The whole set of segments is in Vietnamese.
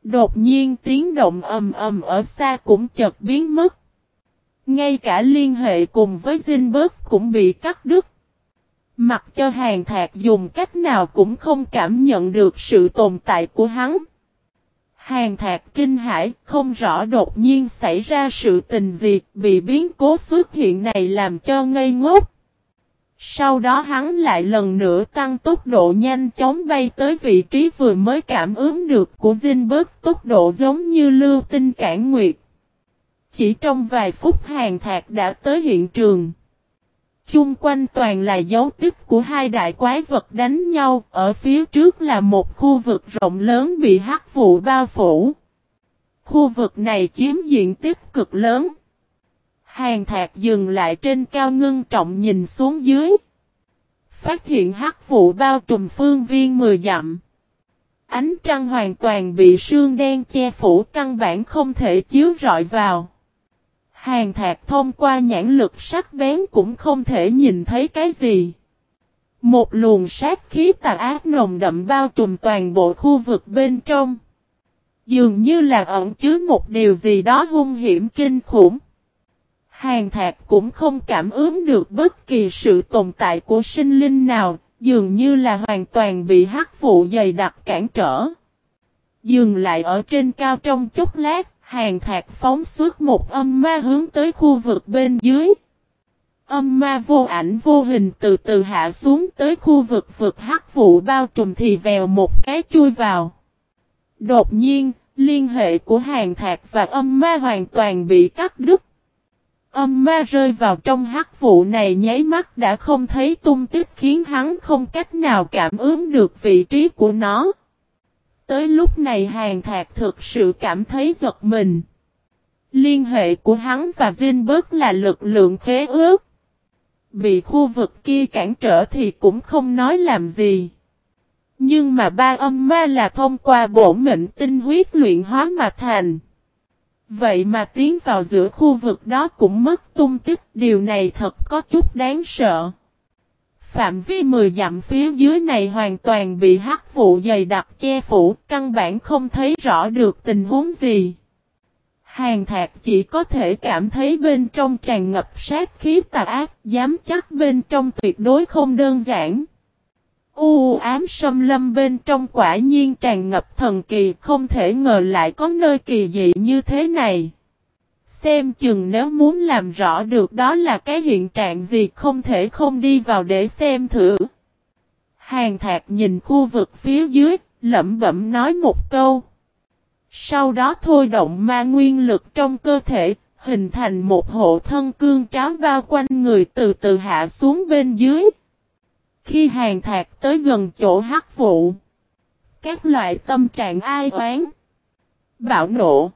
Đột nhiên tiếng động ầm ầm ở xa cũng chợt biến mất. Ngay cả liên hệ cùng với Zinberg cũng bị cắt đứt. Mặc cho Hàn Thạc dùng cách nào cũng không cảm nhận được sự tồn tại của hắn. Hàn Thạc kinh hãi, không rõ đột nhiên xảy ra sự tình gì, bị biến cố xuất hiện này làm cho ngây ngốc. Sau đó hắn lại lần nữa tăng tốc độ nhanh chóng bay tới vị trí vừa mới cảm ứng được của Zinberg, tốc độ giống như lưu tinh cản nguyệt. Chỉ trong vài phút Hàn Thạc đã tới hiện trường. Chung quanh toàn là dấu tích của hai đại quái vật đánh nhau, ở phía trước là một khu vực rộng lớn bị hắc vụ bao phủ. Khu vực này chiếm diện tích cực lớn. Hàn Thạc dừng lại trên cao ngưng trọng nhìn xuống dưới. Phát hiện hắc vụ bao trùm phương viên 10 dặm. Ánh trăng hoàn toàn bị sương đen che phủ, căn bản không thể chiếu rọi vào. Hàn Thạc thông qua nhãn lực sắc bén cũng không thể nhìn thấy cái gì. Một luồng sát khí tà ác nồng đậm bao trùm toàn bộ khu vực bên trong. Dường như là ẩn chứa một điều gì đó hung hiểm kinh khủng. Hàn Thạc cũng không cảm ứng được bất kỳ sự tồn tại của sinh linh nào, dường như là hoàn toàn bị hắc vụ dày đặc cản trở. Dừng lại ở trên cao trong chốc lát, Hàn Thạc phóng xuất một âm ma hướng tới khu vực bên dưới. Âm ma vô ảnh vô hình từ từ hạ xuống tới khu vực hắc vụ bao trùm thì vèo một cái chui vào. Đột nhiên, liên hệ của Hàn Thạc và âm ma hoàn toàn bị cắt đứt. Âm ma rơi vào trong hắc vụ này nháy mắt đã không thấy tung tích, khiến hắn không cách nào cảm ứng được vị trí của nó. Tới lúc này Hàn Thạc thực sự cảm thấy giật mình. Liên hệ của hắn và Zinberg là lực lượng khế ước. Bị khu vực kia cản trở thì cũng không nói làm gì. Nhưng mà ba âm ma là thông qua bổ mệnh tinh huyết luyện hóa mà thành. Vậy mà tiến vào giữa khu vực đó cũng mất tung tích, điều này thật có chút đáng sợ. Phạm vi 10 dặm phía dưới này hoàn toàn bị hắc vụ dày đặc che phủ, căn bản không thấy rõ được tình huống gì. Hàn Thạc chỉ có thể cảm thấy bên trong tràn ngập sát khí tà ác, dám chắc bên trong tuyệt đối không đơn giản. U ám xâm lâm bên trong quả nhiên tràn ngập thần kỳ, không thể ngờ lại có nơi kỳ dị như thế này. Xem chừng nếu muốn làm rõ được đó là cái hiện trạng gì không thể không đi vào để xem thử. Hàn Thạc nhìn khu vực phía dưới, lẩm bẩm nói một câu. Sau đó thôi động ma nguyên lực trong cơ thể, hình thành một hộ thân cương tráo bao quanh người từ từ hạ xuống bên dưới. Khi Hàn Thạc tới gần chỗ hắc vụ, các loại tâm trạng ai oán, bạo nộ,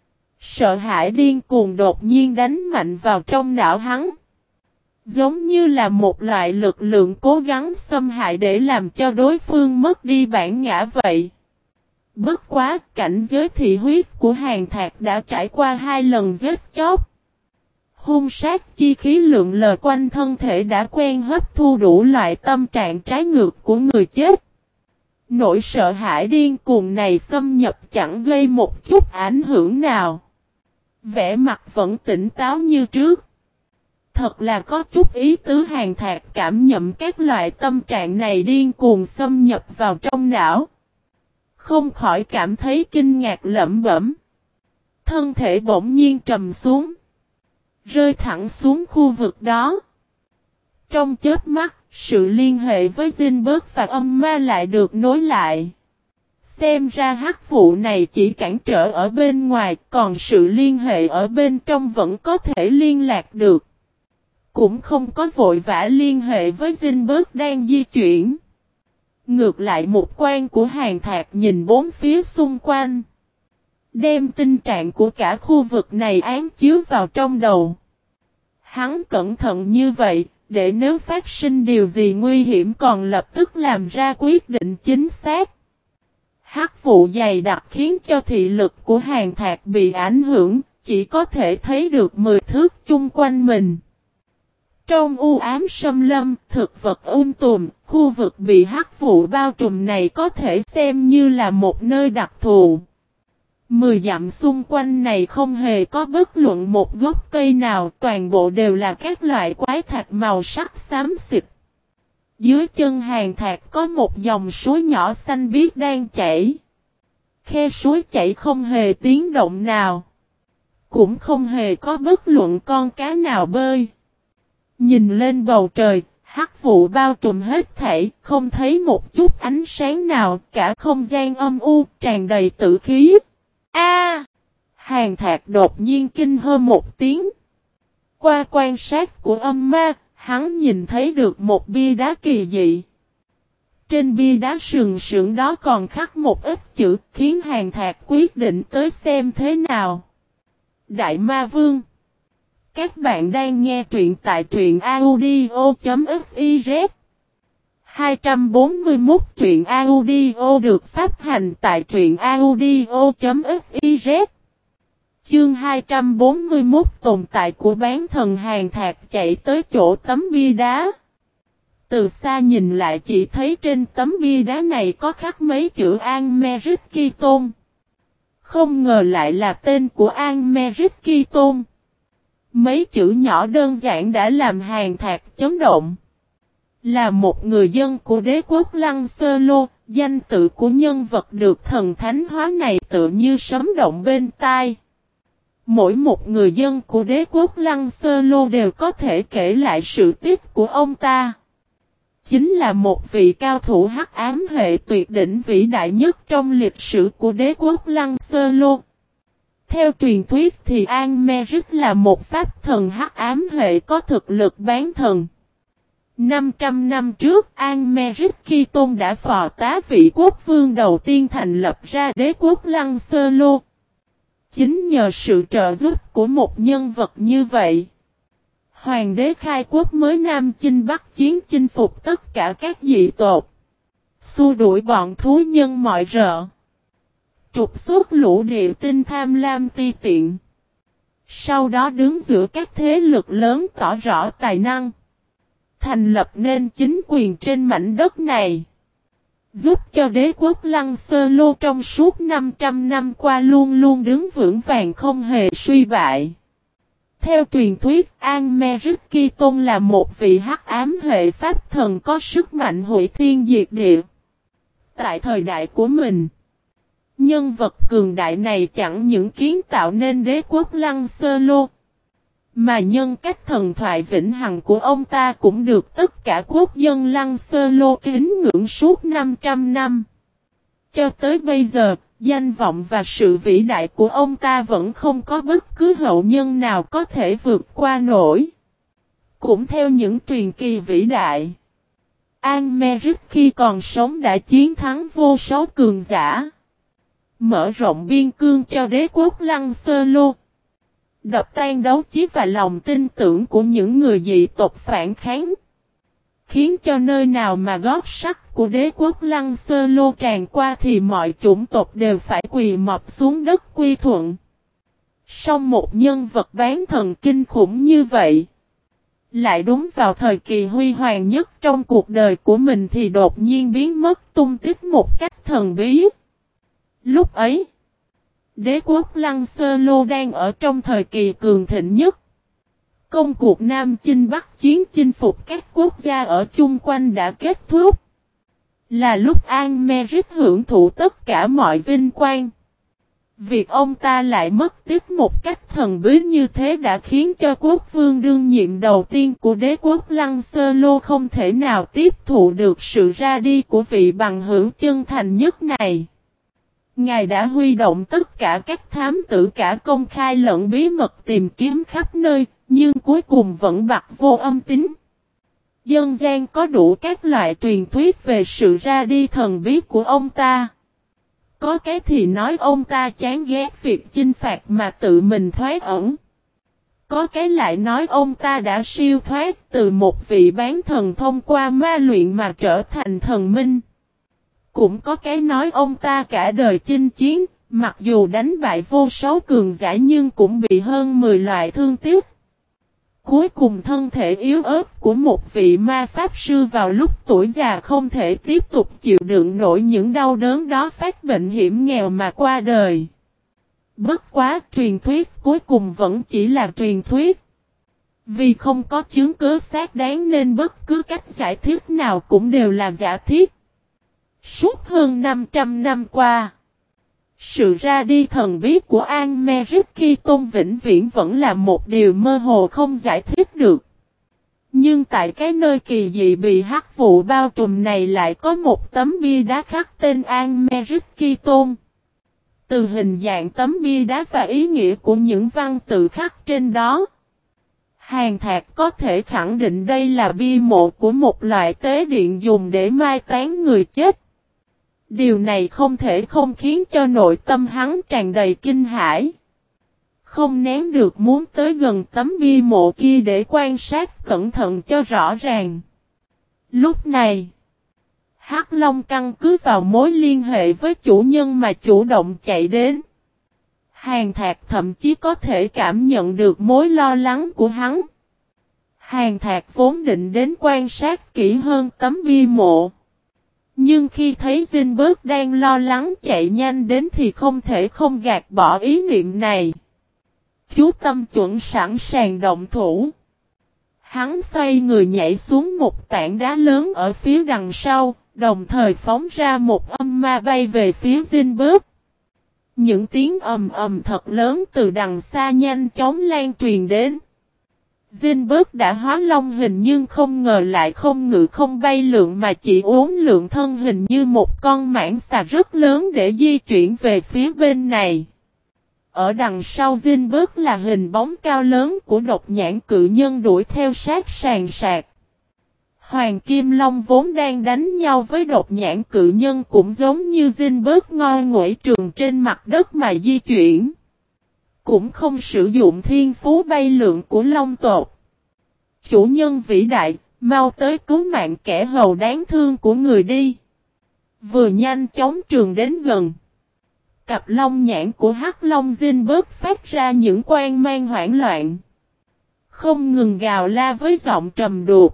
sợ hãi điên cuồng đột nhiên đánh mạnh vào trong não hắn. Giống như là một loại lực lượng cố gắng xâm hại để làm cho đối phương mất đi bản ngã vậy. Bất quá, cảnh giới thị huyết của Hàn Thạc đã trải qua 2 lần giết chóc. Hung sát chi khí lượng lờ quanh thân thể đã quen hấp thu đủ loại tâm trạng trái ngược của người chết. Nỗi sợ hãi điên cuồng này xâm nhập chẳng gây một chút ảnh hưởng nào. Vẻ mặt vẫn tỉnh táo như trước. Thật là có chút ý tứ. Hàn Thạc cảm nhận các loại tâm trạng này điên cuồng xâm nhập vào trong não. Không khỏi cảm thấy kinh ngạc lẩm bẩm. Thân thể bỗng nhiên trầm xuống. Rơi thẳng xuống khu vực đó. Trong chớp mắt, sự liên hệ với Zinberg và âm ma lại được nối lại. Xem ra hắc vụ này chỉ cản trở ở bên ngoài, còn sự liên hệ ở bên trong vẫn có thể liên lạc được. Cũng không có vội vã liên hệ với Zinberg đang di chuyển. Ngược lại một quan của Hàn Thạc nhìn bốn phía xung quanh. Đem tình trạng của cả khu vực này án chiếu vào trong đầu. Hắn cẩn thận như vậy, để nếu phát sinh điều gì nguy hiểm còn lập tức làm ra quyết định chính xác. Hắc vụ dày đặc khiến cho thị lực của Hàn Thạc bị ảnh hưởng, chỉ có thể thấy được 10 thước chung quanh mình. Trong u ám xâm lâm, thực vật tùm, khu vực bị hắc vụ bao trùm này có thể xem như là một nơi đặc thù. 10 dặm xung quanh này không hề có bất luận một gốc cây nào, toàn bộ đều là các loại quái thạch màu sắc xám xịt. Dưới chân Hàn Thạc có một dòng suối nhỏ xanh biếc đang chảy. Khe suối chảy không hề tiếng động nào. Cũng không hề có bất luận con cá nào bơi. Nhìn lên bầu trời, hắc vụ bao trùm hết thảy, không thấy một chút ánh sáng nào, cả không gian âm u, tràn đầy tử khí. A! Hàn Thạc đột nhiên kinh hô một tiếng. Qua quan sát của âm ma, hắn nhìn thấy được một bia đá kỳ dị. Trên bia đá sừng sững đó còn khắc một ít chữ, khiến Hàn Thạc quyết định tới xem thế nào. Đại Ma Vương. Các bạn đang nghe truyện tại truyện audio.fiz. 241 truyện audio được phát hành tại truyện audio.fiz. Chương 241 tồn tại của bán thần Hàn Thạc chạy tới chỗ tấm bia đá. Từ xa nhìn lại chỉ thấy trên tấm bia đá này có khắc mấy chữ An-me-rít Ki-tôn. Không ngờ lại là tên của An-me-rít Ki-tôn. Mấy chữ nhỏ đơn giản đã làm Hàn Thạc chấn động. Là một người dân của đế quốc Lăng Sơ Lô, danh tự của nhân vật được thần thánh hóa này tự như sấm động bên tai. Mỗi một người dân của đế quốc Lăng Sơ Lô đều có thể kể lại sự tích của ông ta. Chính là một vị cao thủ hắc ám hệ tuyệt đỉnh vĩ đại nhất trong lịch sử của đế quốc Lăng Sơ Lô. Theo truyền thuyết thì An-me-rít là một pháp thần hắc ám hệ có thực lực bán thần. 500 năm trước, An-me-rít Ki-tôn đã phò tá vị quốc vương đầu tiên thành lập ra đế quốc Lăng Sơ Lô. Chính nhờ sự trợ giúp của một nhân vật như vậy, Hoàng đế khai quốc mới Nam chinh Bắc chiến chinh phục tất cả các dị tộc, xua đuổi bọn thú nhân mọi rợ, trục xuất lũ địa tinh tham lam ti tiện. Sau đó đứng giữa các thế lực lớn tỏ rõ tài năng, thành lập nên chính quyền trên mảnh đất này, giúp cho đế quốc Lăng Sơ Lô trong suốt 500 năm qua luôn luôn đứng vững vàng không hề suy bại. Theo truyền thuyết, An-me-rít Ki-tôn là một vị hắc ám hệ pháp thần có sức mạnh hủy thiên diệt địa. Tại thời đại của mình, nhân vật cường đại này chẳng những kiến tạo nên đế quốc Lăng Sơ Lô, mà nhân cách thần thoại vĩnh hằng của ông ta cũng được tất cả quốc dân Lăng Sơ Lô kính ngưỡng suốt 500 năm. Cho tới bây giờ, danh vọng và sự vĩ đại của ông ta vẫn không có bất cứ hậu nhân nào có thể vượt qua nổi. Cũng theo những truyền kỳ vĩ đại, An-me-rít khi còn sống đã chiến thắng vô số cường giả, mở rộng biên cương cho đế quốc Lăng Sơ Lô, đập tan đấu trí và lòng tin tưởng của những người dị tộc phản kháng, khiến cho nơi nào mà gót sắt của đế quốc Lăng Sơ Lô tràn qua thì mọi chủng tộc đều phải quỳ mọp xuống đất quy thuận. Song một nhân vật bán thần kinh khủng như vậy, lại đúng vào thời kỳ huy hoàng nhất trong cuộc đời của mình thì đột nhiên biến mất tung tích một cách thần bí. Lúc ấy, đế quốc Lăng Sơ Lô đang ở trong thời kỳ cường thịnh nhất. Công cuộc Nam chinh Bắc chiến chinh phục các quốc gia ở chung quanh đã kết thúc. Là lúc An-me-rít hưởng thụ tất cả mọi vinh quang. Việc ông ta lại mất tiếp một cách thần bí như thế đã khiến cho quốc vương đương nhiệm đầu tiên của đế quốc Lăng Sơ Lô không thể nào tiếp thụ được sự ra đi của vị bằng hữu chân thành nhất này. Ngài đã huy động tất cả các thám tử cả công khai lẫn bí mật tìm kiếm khắp nơi, nhưng cuối cùng vẫn bặt vô âm tín. Dân gian có đủ các loại truyền thuyết về sự ra đi thần bí của ông ta. Có cái thì nói ông ta chán ghét việc chinh phạt mà tự mình thoát ẩn. Có cái lại nói ông ta đã siêu thoát từ một vị bán thần thông qua ma luyện mà trở thành thần minh. Cũng có cái nói ông ta cả đời chinh chiến, mặc dù đánh bại vô số cường giả nhưng cũng bị hơn 10 loại thương tiếc. Cuối cùng thân thể yếu ớt của một vị ma pháp sư vào lúc tuổi già không thể tiếp tục chịu đựng nổi những đau đớn đó phát bệnh hiểm nghèo mà qua đời. Bất quá truyền thuyết cuối cùng vẫn chỉ là truyền thuyết. Vì không có chứng cứ xác đáng nên bất cứ cách giải thích nào cũng đều là giả thiết. Suốt hơn 500 năm qua, sự ra đi thần bí của Americ Tôn vĩnh viễn vẫn là một điều mơ hồ không giải thích được. Nhưng tại cái nơi kỳ dị bị hắc vụ bao trùm này lại có một tấm bia đá khắc tên Americ Tôn. Từ hình dạng tấm bia đá và ý nghĩa của những văn tự khắc trên đó, Hàn Thạc có thể khẳng định đây là bia mộ của một loại tế điện dùng để mai táng người chết. Điều này không thể không khiến cho nội tâm hắn tràn đầy kinh hãi. Không nén được muốn tới gần tấm bia mộ kia để quan sát cẩn thận cho rõ ràng. Lúc này, Hắc Long căn cứ vào mối liên hệ với chủ nhân mà chủ động chạy đến. Hàn Thạc thậm chí có thể cảm nhận được mối lo lắng của hắn. Hàn Thạc vốn định đến quan sát kỹ hơn tấm bia mộ. Nhưng khi thấy Zinberg đang lo lắng chạy nhanh đến thì không thể không gạt bỏ ý niệm này. Chú Tâm chuẩn sẵn sàng động thủ. Hắn xoay người nhảy xuống một tảng đá lớn ở phía đằng sau, đồng thời phóng ra một âm ma bay về phía Zinberg. Những tiếng ầm ầm thật lớn từ đằng xa nhanh chóng lan truyền đến. Zinberg đã hóa long hình nhưng không ngờ lại không ngự không bay lượn mà chỉ uốn lượn thân hình như một con mãng xà rất lớn để di chuyển về phía bên này. Ở đằng sau Zinberg là hình bóng cao lớn của độc nhãn cự nhân đuổi theo sát sàn sạc. Hoàng Kim Long vốn đang đánh nhau với độc nhãn cự nhân cũng giống như Zinberg ngoi nguẩy trường trên mặt đất mà di chuyển. Cũng không sử dụng thiên phú bay lượn của Long tộc. Chủ nhân vĩ đại, mau tới cứu mạng kẻ hầu đáng thương của người đi. Vừa nhanh chóng trường đến gần. Cặp long nhãn của Hắc Long Zinberg phát ra những quang mang hoảng loạn. Không ngừng gào la với giọng trầm đục.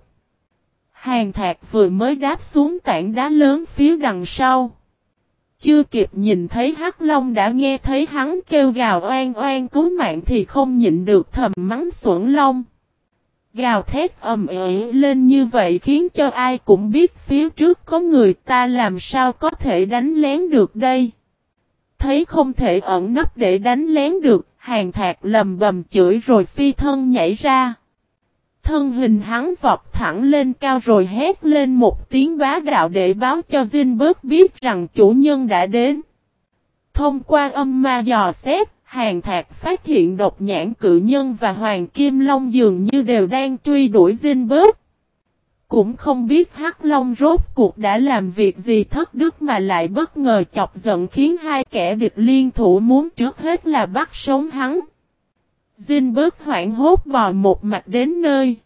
Hàn Thạc vừa mới đáp xuống tảng đá lớn phía đằng sau. Chưa kịp nhìn thấy Hắc Long đã nghe thấy hắn kêu gào oan oan cứu mạng thì không nhịn được thầm mắng Xuẩn Long. Gào thét ầm ĩ lên như vậy khiến cho ai cũng biết phía trước có người, ta làm sao có thể đánh lén được đây. Thấy không thể ẩn nấp để đánh lén được, Hàn Thạc lầm bầm chửi rồi phi thân nhảy ra. Thân hình hắn vọt thẳng lên cao rồi hét lên một tiếng bá đạo để báo cho Zinberg biết rằng chủ nhân đã đến. Thông qua âm ma dò xét, Hàn Thạc phát hiện độc nhãn cự nhân và Hoàng Kim Long dường như đều đang truy đuổi Zinberg. Cũng không biết Hắc Long rốt cuộc đã làm việc gì thất đức mà lại bất ngờ chọc giận khiến hai kẻ địch liên thủ muốn trước hết là bắt sống hắn. Zinberg hoảng hốt bò một mạch đến nơi.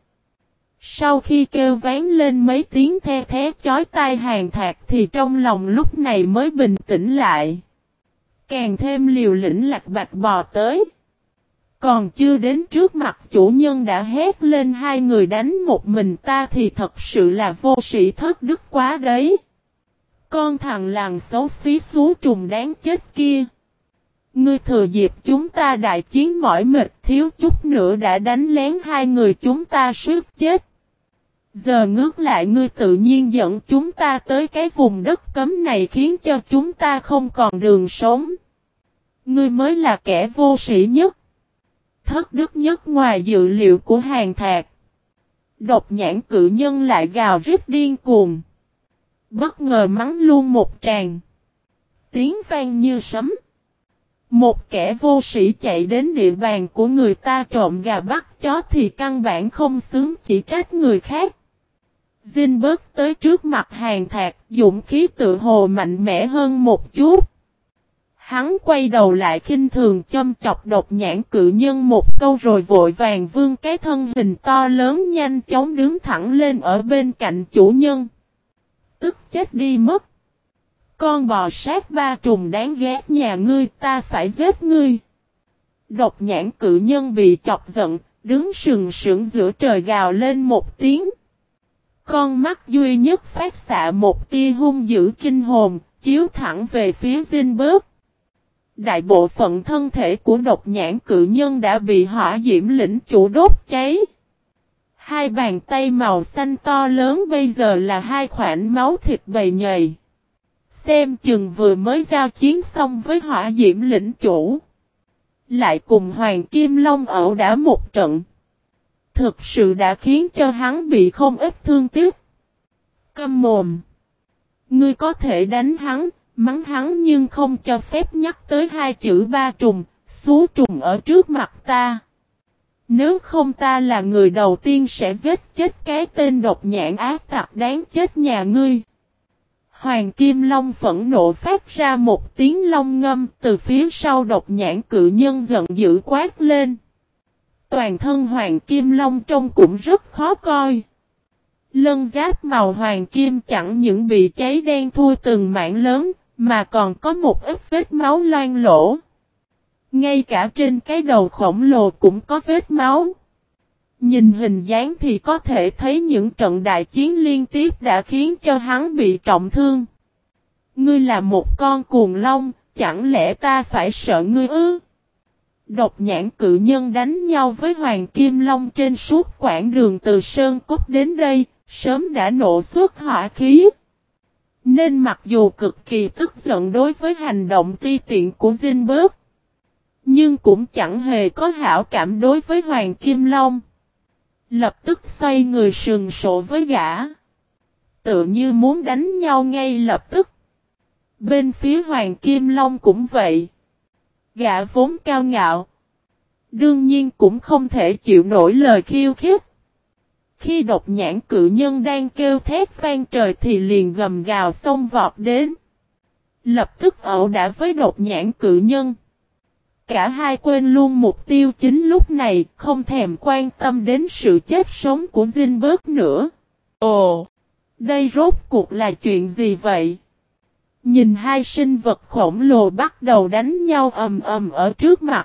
Sau khi kêu ván lên mấy tiếng the thé chói tai Hàn Thạc thì trong lòng lúc này mới bình tĩnh lại. Càng thêm liều lĩnh lạc bạch bò tới. Còn chưa đến trước mặt chủ nhân đã hét lên hai người đánh một mình ta thì thật sự là vô sĩ thất đức quá đấy. Con thằng làng xấu xí xú trùng đáng chết kia. Ngươi thừa dịp chúng ta đại chiến mỏi mệt thiếu chút nữa đã đánh lén hai người chúng ta suýt chết. Giờ ngước lại ngươi tự nhiên dẫn chúng ta tới cái vùng đất cấm này khiến cho chúng ta không còn đường sống. Ngươi mới là kẻ vô sĩ nhất. Thất đức nhất ngoài dự liệu của Hàn Thạc. Độc nhãn cự nhân lại gào rít điên cuồng. Bất ngờ mắng luôn một tràng. Tiếng vang như sấm. Một kẻ vô sĩ chạy đến địa bàn của người ta trộm gà bắt chó thì căn bản không xứng chỉ trách người khác. Zinberg tới trước mặt Hàn Thạc, dũng khí tự hồ mạnh mẽ hơn một chút. Hắn quay đầu lại khinh thường châm chọc độc nhãn cự nhân một câu rồi vội vàng vươn cái thân hình to lớn nhanh chóng đứng thẳng lên ở bên cạnh chủ nhân. Tức chết đi mất. Con bò sát ba trùng đáng ghét nhà ngươi, ta phải giết ngươi. Độc nhãn cự nhân bị chọc giận, đứng sừng sững giữa trời gào lên một tiếng. Con mắt duy nhất phát xạ một tia hung dữ kinh hồn, chiếu thẳng về phía Zinberg. Đại bộ phận thân thể của độc nhãn cự nhân đã bị hỏa diễm lĩnh chủ đốt cháy. Hai bàn tay màu xanh to lớn bây giờ là hai khoảnh máu thịt bầy nhầy. Xem chừng vừa mới giao chiến xong với hỏa diễm lĩnh chủ. Lại cùng Hoàng Kim Long ẩu đả một trận. Thực sự đã khiến cho hắn bị không ít thương tiếc. Câm mồm. Ngươi có thể đánh hắn, mắng hắn nhưng không cho phép nhắc tới hai chữ ba trùng, xú trùng ở trước mặt ta. Nếu không ta là người đầu tiên sẽ giết chết cái tên độc nhãn ác tặc đáng chết nhà ngươi. Hoàng Kim Long phẫn nộ phát ra một tiếng long ngâm từ phía sau độc nhãn cự nhân giận dữ quát lên. Toàn thân Hoàng Kim Long trông cũng rất khó coi. Lân giáp màu hoàng kim chẳng những bị cháy đen thui từng mảng lớn, mà còn có một ít vết máu loang lỗ. Ngay cả trên cái đầu khổng lồ cũng có vết máu. Nhìn hình dáng thì có thể thấy những trận đại chiến liên tiếp đã khiến cho hắn bị trọng thương. Ngươi là một con cuồng long, chẳng lẽ ta phải sợ ngươi ư? Độc nhãn cự nhân đánh nhau với Hoàng Kim Long trên suốt quãng đường từ Sơn Cốt đến đây, sớm đã nộ xuất hỏa khí. Nên mặc dù cực kỳ tức giận đối với hành động ti tiện của Zinberg, nhưng cũng chẳng hề có hảo cảm đối với Hoàng Kim Long. Lập tức xoay người sừng sộ với gã. Tự như muốn đánh nhau ngay lập tức. Bên phía Hoàng Kim Long cũng vậy. Gã vốn cao ngạo. Đương nhiên cũng không thể chịu nổi lời khiêu khích. Khi độc nhãn cự nhân đang kêu thét vang trời thì liền gầm gào xông vọt đến. Lập tức ẩu đả với độc nhãn cự nhân. Cả hai quên luôn mục tiêu chính lúc này, không thèm quan tâm đến sự chết sống của Zinberg nữa. Ồ! Đây rốt cuộc là chuyện gì vậy? Nhìn hai sinh vật khổng lồ bắt đầu đánh nhau ầm ầm ở trước mặt.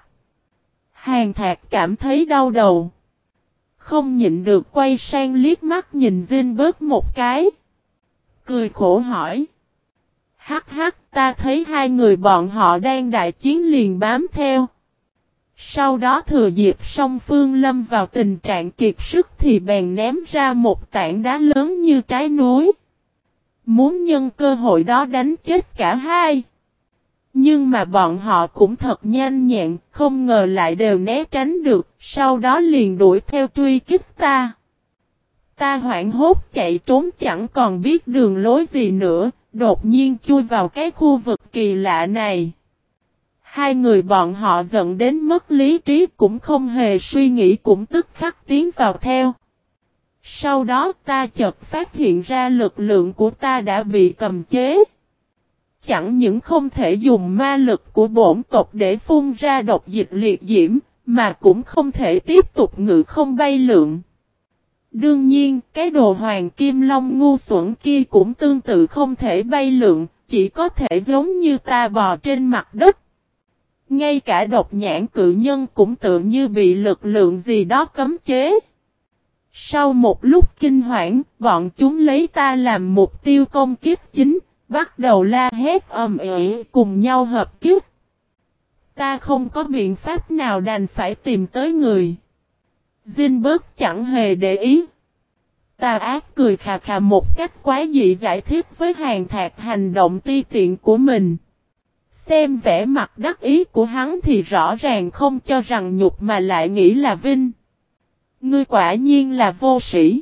Hàn Thạc cảm thấy đau đầu. Không nhịn được quay sang liếc mắt nhìn Zinberg một cái. Cười khổ hỏi. Hắc hắc, ta thấy hai người bọn họ đang đại chiến liền bám theo. Sau đó thừa dịp song phương lâm vào tình trạng kiệt sức thì bèn ném ra một tảng đá lớn như trái núi. Muốn nhân cơ hội đó đánh chết cả hai. Nhưng mà bọn họ cũng thật nhanh nhẹn, không ngờ lại đều né tránh được, sau đó liền đuổi theo truy kích ta. Ta hoảng hốt chạy trốn chẳng còn biết đường lối gì nữa, đột nhiên chui vào cái khu vực kỳ lạ này. Hai người bọn họ giận đến mất lý trí cũng không hề suy nghĩ cũng tức khắc tiến vào theo. Sau đó ta chợt phát hiện ra lực lượng của ta đã bị cầm chế. Chẳng những không thể dùng ma lực của bổn tộc để phun ra độc dịch liệt diễm, mà cũng không thể tiếp tục ngự không bay lượn. Đương nhiên, cái đồ Hoàng Kim Long ngu xuẩn kia cũng tương tự không thể bay lượn, chỉ có thể giống như ta bò trên mặt đất. Ngay cả độc nhãn cự nhân cũng tự như bị lực lượng gì đó cấm chế. Sau một lúc kinh hoảng, bọn chúng lấy ta làm mục tiêu công kiếp chính, bắt đầu la hét ầm ĩ cùng nhau hợp kiếp. Ta không có biện pháp nào đành phải tìm tới người. Zinberg chẳng hề để ý. Tà ác cười khà khà một cách quá dị giải thích với Hàn Thạc hành động ti tiện của mình. Xem vẻ mặt đắc ý của hắn thì rõ ràng không cho rằng nhục mà lại nghĩ là vinh. Ngươi quả nhiên là vô sĩ.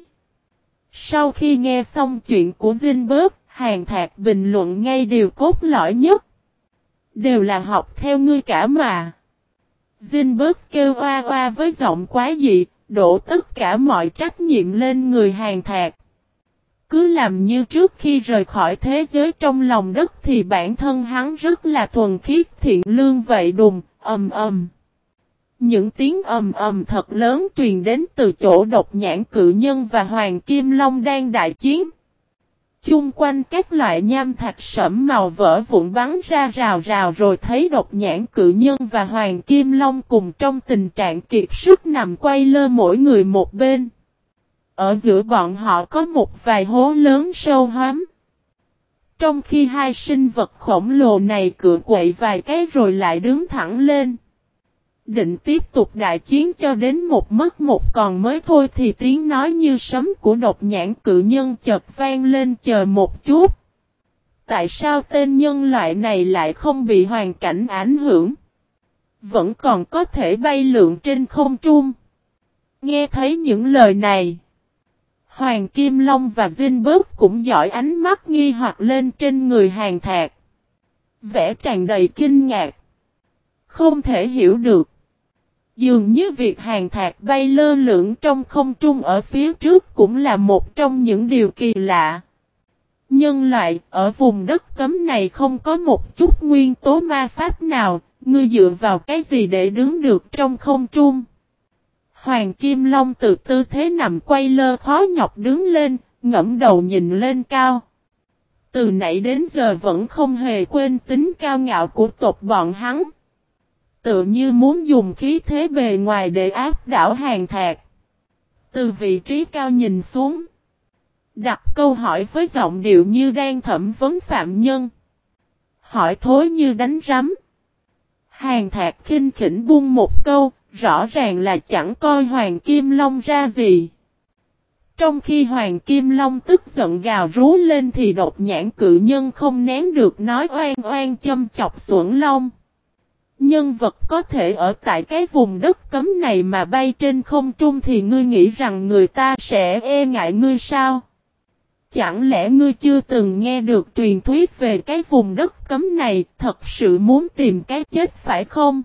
Sau khi nghe xong chuyện của Zinberg, Hàn Thạc bình luận ngay điều cốt lõi nhất. Đều là học theo ngươi cả mà. Zinberg kêu oa oa với giọng quá dị, đổ tất cả mọi trách nhiệm lên người Hàn Thạc. Cứ làm như trước khi rời khỏi thế giới trong lòng đất thì bản thân hắn rất là thuần khiết thiện lương vậy đùng, ầm ầm. Những tiếng ầm ầm thật lớn truyền đến từ chỗ độc nhãn cự nhân và Hoàng Kim Long đang đại chiến. Chung quanh các loại nham thạch sẫm màu vỡ vụn bắn ra rào rào rồi thấy độc nhãn cự nhân và Hoàng Kim Long cùng trong tình trạng kiệt sức nằm quay lơ mỗi người một bên. Ở giữa bọn họ có một vài hố lớn sâu hoắm. Trong khi hai sinh vật khổng lồ này cựa quậy vài cái rồi lại đứng thẳng lên. Định tiếp tục đại chiến cho đến một mất một còn mới thôi thì tiếng nói như sấm của độc nhãn cự nhân chợt vang lên, chờ một chút. Tại sao tên nhân loại này lại không bị hoàn cảnh ảnh hưởng? Vẫn còn có thể bay lượn trên không trung. Nghe thấy những lời này, Hoàng Kim Long và Zinberg cũng dõi ánh mắt nghi hoặc lên trên người Hàn Thạc. Vẻ tràn đầy kinh ngạc. Không thể hiểu được. Dường như việc Hàn Thạc bay lơ lửng trong không trung ở phía trước cũng là một trong những điều kỳ lạ. Nhân loại ở vùng đất cấm này không có một chút nguyên tố ma pháp nào, ngươi dựa vào cái gì để đứng được trong không trung? Hoàng Kim Long từ tư thế nằm quay lơ khó nhọc đứng lên, ngẫm đầu nhìn lên cao. Từ nãy đến giờ vẫn không hề quên tính cao ngạo của tộc bọn hắn. Tự như muốn dùng khí thế bề ngoài để áp đảo Hàn Thạc. Từ vị trí cao nhìn xuống, đặt câu hỏi với giọng điệu như đang thẩm vấn phạm nhân. Hỏi thối như đánh rắm. Hàn Thạc khinh khỉnh buông một câu, rõ ràng là chẳng coi Hoàng Kim Long ra gì. Trong khi Hoàng Kim Long tức giận gào rú lên thì độc nhãn cự nhân không nén được nói oan oan châm chọc Xuẩn Long. Nhân vật có thể ở tại cái vùng đất cấm này mà bay trên không trung thì ngươi nghĩ rằng người ta sẽ e ngại ngươi sao? Chẳng lẽ ngươi chưa từng nghe được truyền thuyết về cái vùng đất cấm này, thật sự muốn tìm cái chết phải không?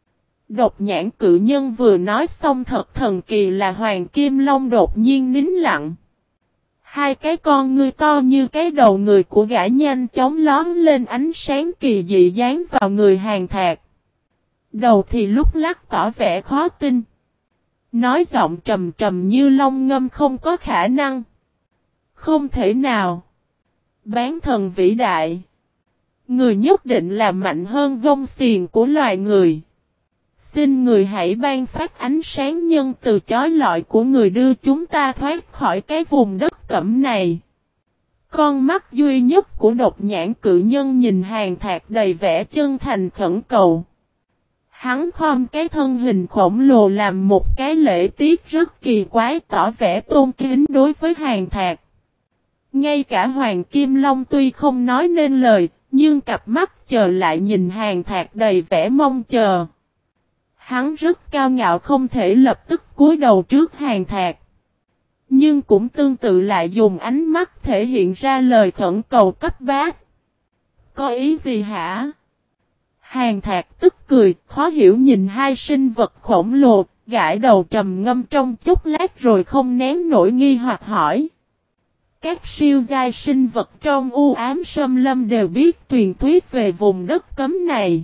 Độc nhãn cự nhân vừa nói xong thật thần kỳ là Hoàng Kim Long đột nhiên nín lặng. Hai cái con ngươi to như cái đầu người của gã nhanh chóng lóm lên ánh sáng kỳ dị dán vào người Hàn Thạc. Đầu thì lúc lắc tỏ vẻ khó tin. Nói giọng trầm trầm như long ngâm không có khả năng. Không thể nào. Bán thần vĩ đại. Người nhất định là mạnh hơn gông xiềng của loài người. Xin người hãy ban phát ánh sáng nhân từ chói lọi của người đưa chúng ta thoát khỏi cái vùng đất cẩm này. Con mắt duy nhất của độc nhãn cự nhân nhìn Hàn Thạc đầy vẻ chân thành khẩn cầu. Hắn khom cái thân hình khổng lồ làm một cái lễ tiết rất kỳ quái tỏ vẻ tôn kính đối với Hàn Thạc. Ngay cả Hoàng Kim Long tuy không nói nên lời, nhưng cặp mắt chờ lại nhìn Hàn Thạc đầy vẻ mong chờ. Hắn rất cao ngạo không thể lập tức cúi đầu trước Hàn Thạc. Nhưng cũng tương tự lại dùng ánh mắt thể hiện ra lời khẩn cầu cấp bách. Có ý gì hả? Hàn Thạc tức cười, khó hiểu nhìn hai sinh vật khổng lồ, gãi đầu trầm ngâm trong chốc lát rồi không nén nổi nghi hoặc hỏi. Các siêu giai sinh vật trong u ám xâm lâm đều biết truyền thuyết về vùng đất cấm này.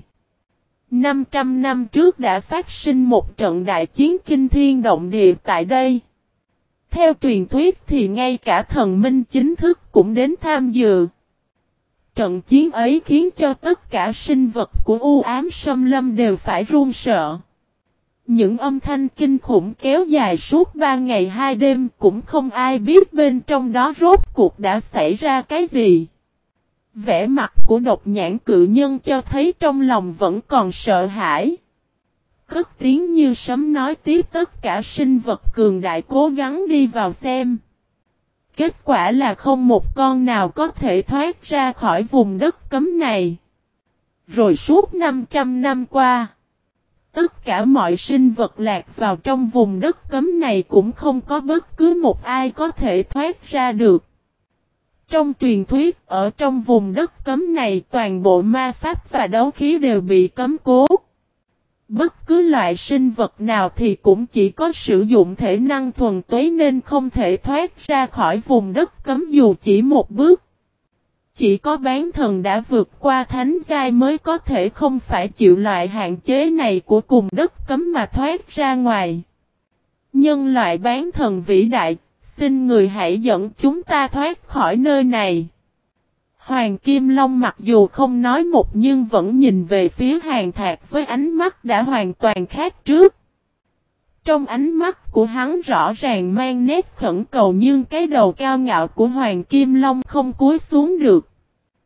500 năm trước đã phát sinh một trận đại chiến kinh thiên động địa tại đây. Theo truyền thuyết thì ngay cả thần minh chính thức cũng đến tham dự. Trận chiến ấy khiến cho tất cả sinh vật của u ám xâm lâm đều phải run sợ. Những âm thanh kinh khủng kéo dài suốt 3 ngày 2 đêm cũng không ai biết bên trong đó rốt cuộc đã xảy ra cái gì. Vẻ mặt của độc nhãn cự nhân cho thấy trong lòng vẫn còn sợ hãi. Cất tiếng như sấm nói tiếp tất cả sinh vật cường đại cố gắng đi vào xem. Kết quả là không một con nào có thể thoát ra khỏi vùng đất cấm này. Rồi suốt 500 năm qua, tất cả mọi sinh vật lạc vào trong vùng đất cấm này cũng không có bất cứ một ai có thể thoát ra được. Trong truyền thuyết, ở trong vùng đất cấm này toàn bộ ma pháp và đấu khí đều bị cấm cố. Bất cứ loại sinh vật nào thì cũng chỉ có sử dụng thể năng thuần túy nên không thể thoát ra khỏi vùng đất cấm dù chỉ một bước. Chỉ có bán thần đã vượt qua thánh giai mới có thể không phải chịu loại hạn chế này của cùng đất cấm mà thoát ra ngoài. Nhân loại bán thần vĩ đại, xin người hãy dẫn chúng ta thoát khỏi nơi này. Hoàng Kim Long mặc dù không nói một nhưng vẫn nhìn về phía Hàn Thạc với ánh mắt đã hoàn toàn khác trước. Trong ánh mắt của hắn rõ ràng mang nét khẩn cầu nhưng cái đầu cao ngạo của Hoàng Kim Long không cúi xuống được.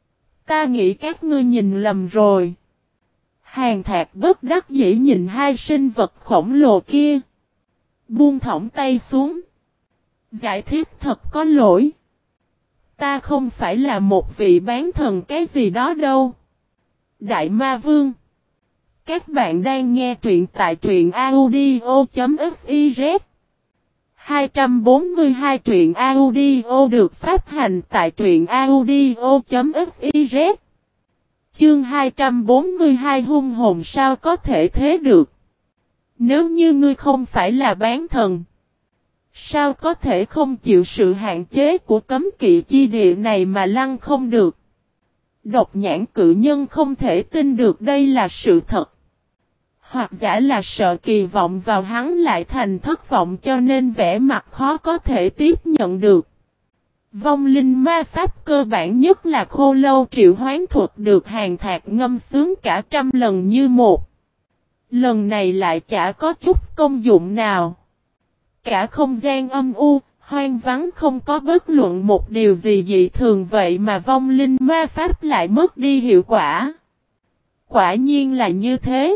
Ta nghĩ các ngươi nhìn lầm rồi. Hàn Thạc bất đắc dĩ nhìn hai sinh vật khổng lồ kia. Buông thõng tay xuống. Giải thích thật có lỗi. Ta không phải là một vị bán thần cái gì đó đâu. Đại Ma Vương. Các bạn đang nghe truyện tại truyện audio.fiz 242 truyện audio được phát hành tại truyện audio.fiz Chương 242 hung hồn sao có thể thế được? Nếu như ngươi không phải là bán thần, sao có thể không chịu sự hạn chế của cấm kỵ chi địa này mà lăn không được? Độc nhãn cự nhân không thể tin được đây là sự thật. Hoặc giả là sợ kỳ vọng vào hắn lại thành thất vọng cho nên vẻ mặt khó có thể tiếp nhận được. Vong linh ma pháp cơ bản nhất là khô lâu triệu hoán thuật được Hàn Thạc ngâm sướng cả trăm lần như một. Lần này lại chả có chút công dụng nào. Cả không gian âm u, hoang vắng không có bất luận một điều gì dị thường vậy mà vong linh ma pháp lại mất đi hiệu quả. Quả nhiên là như thế.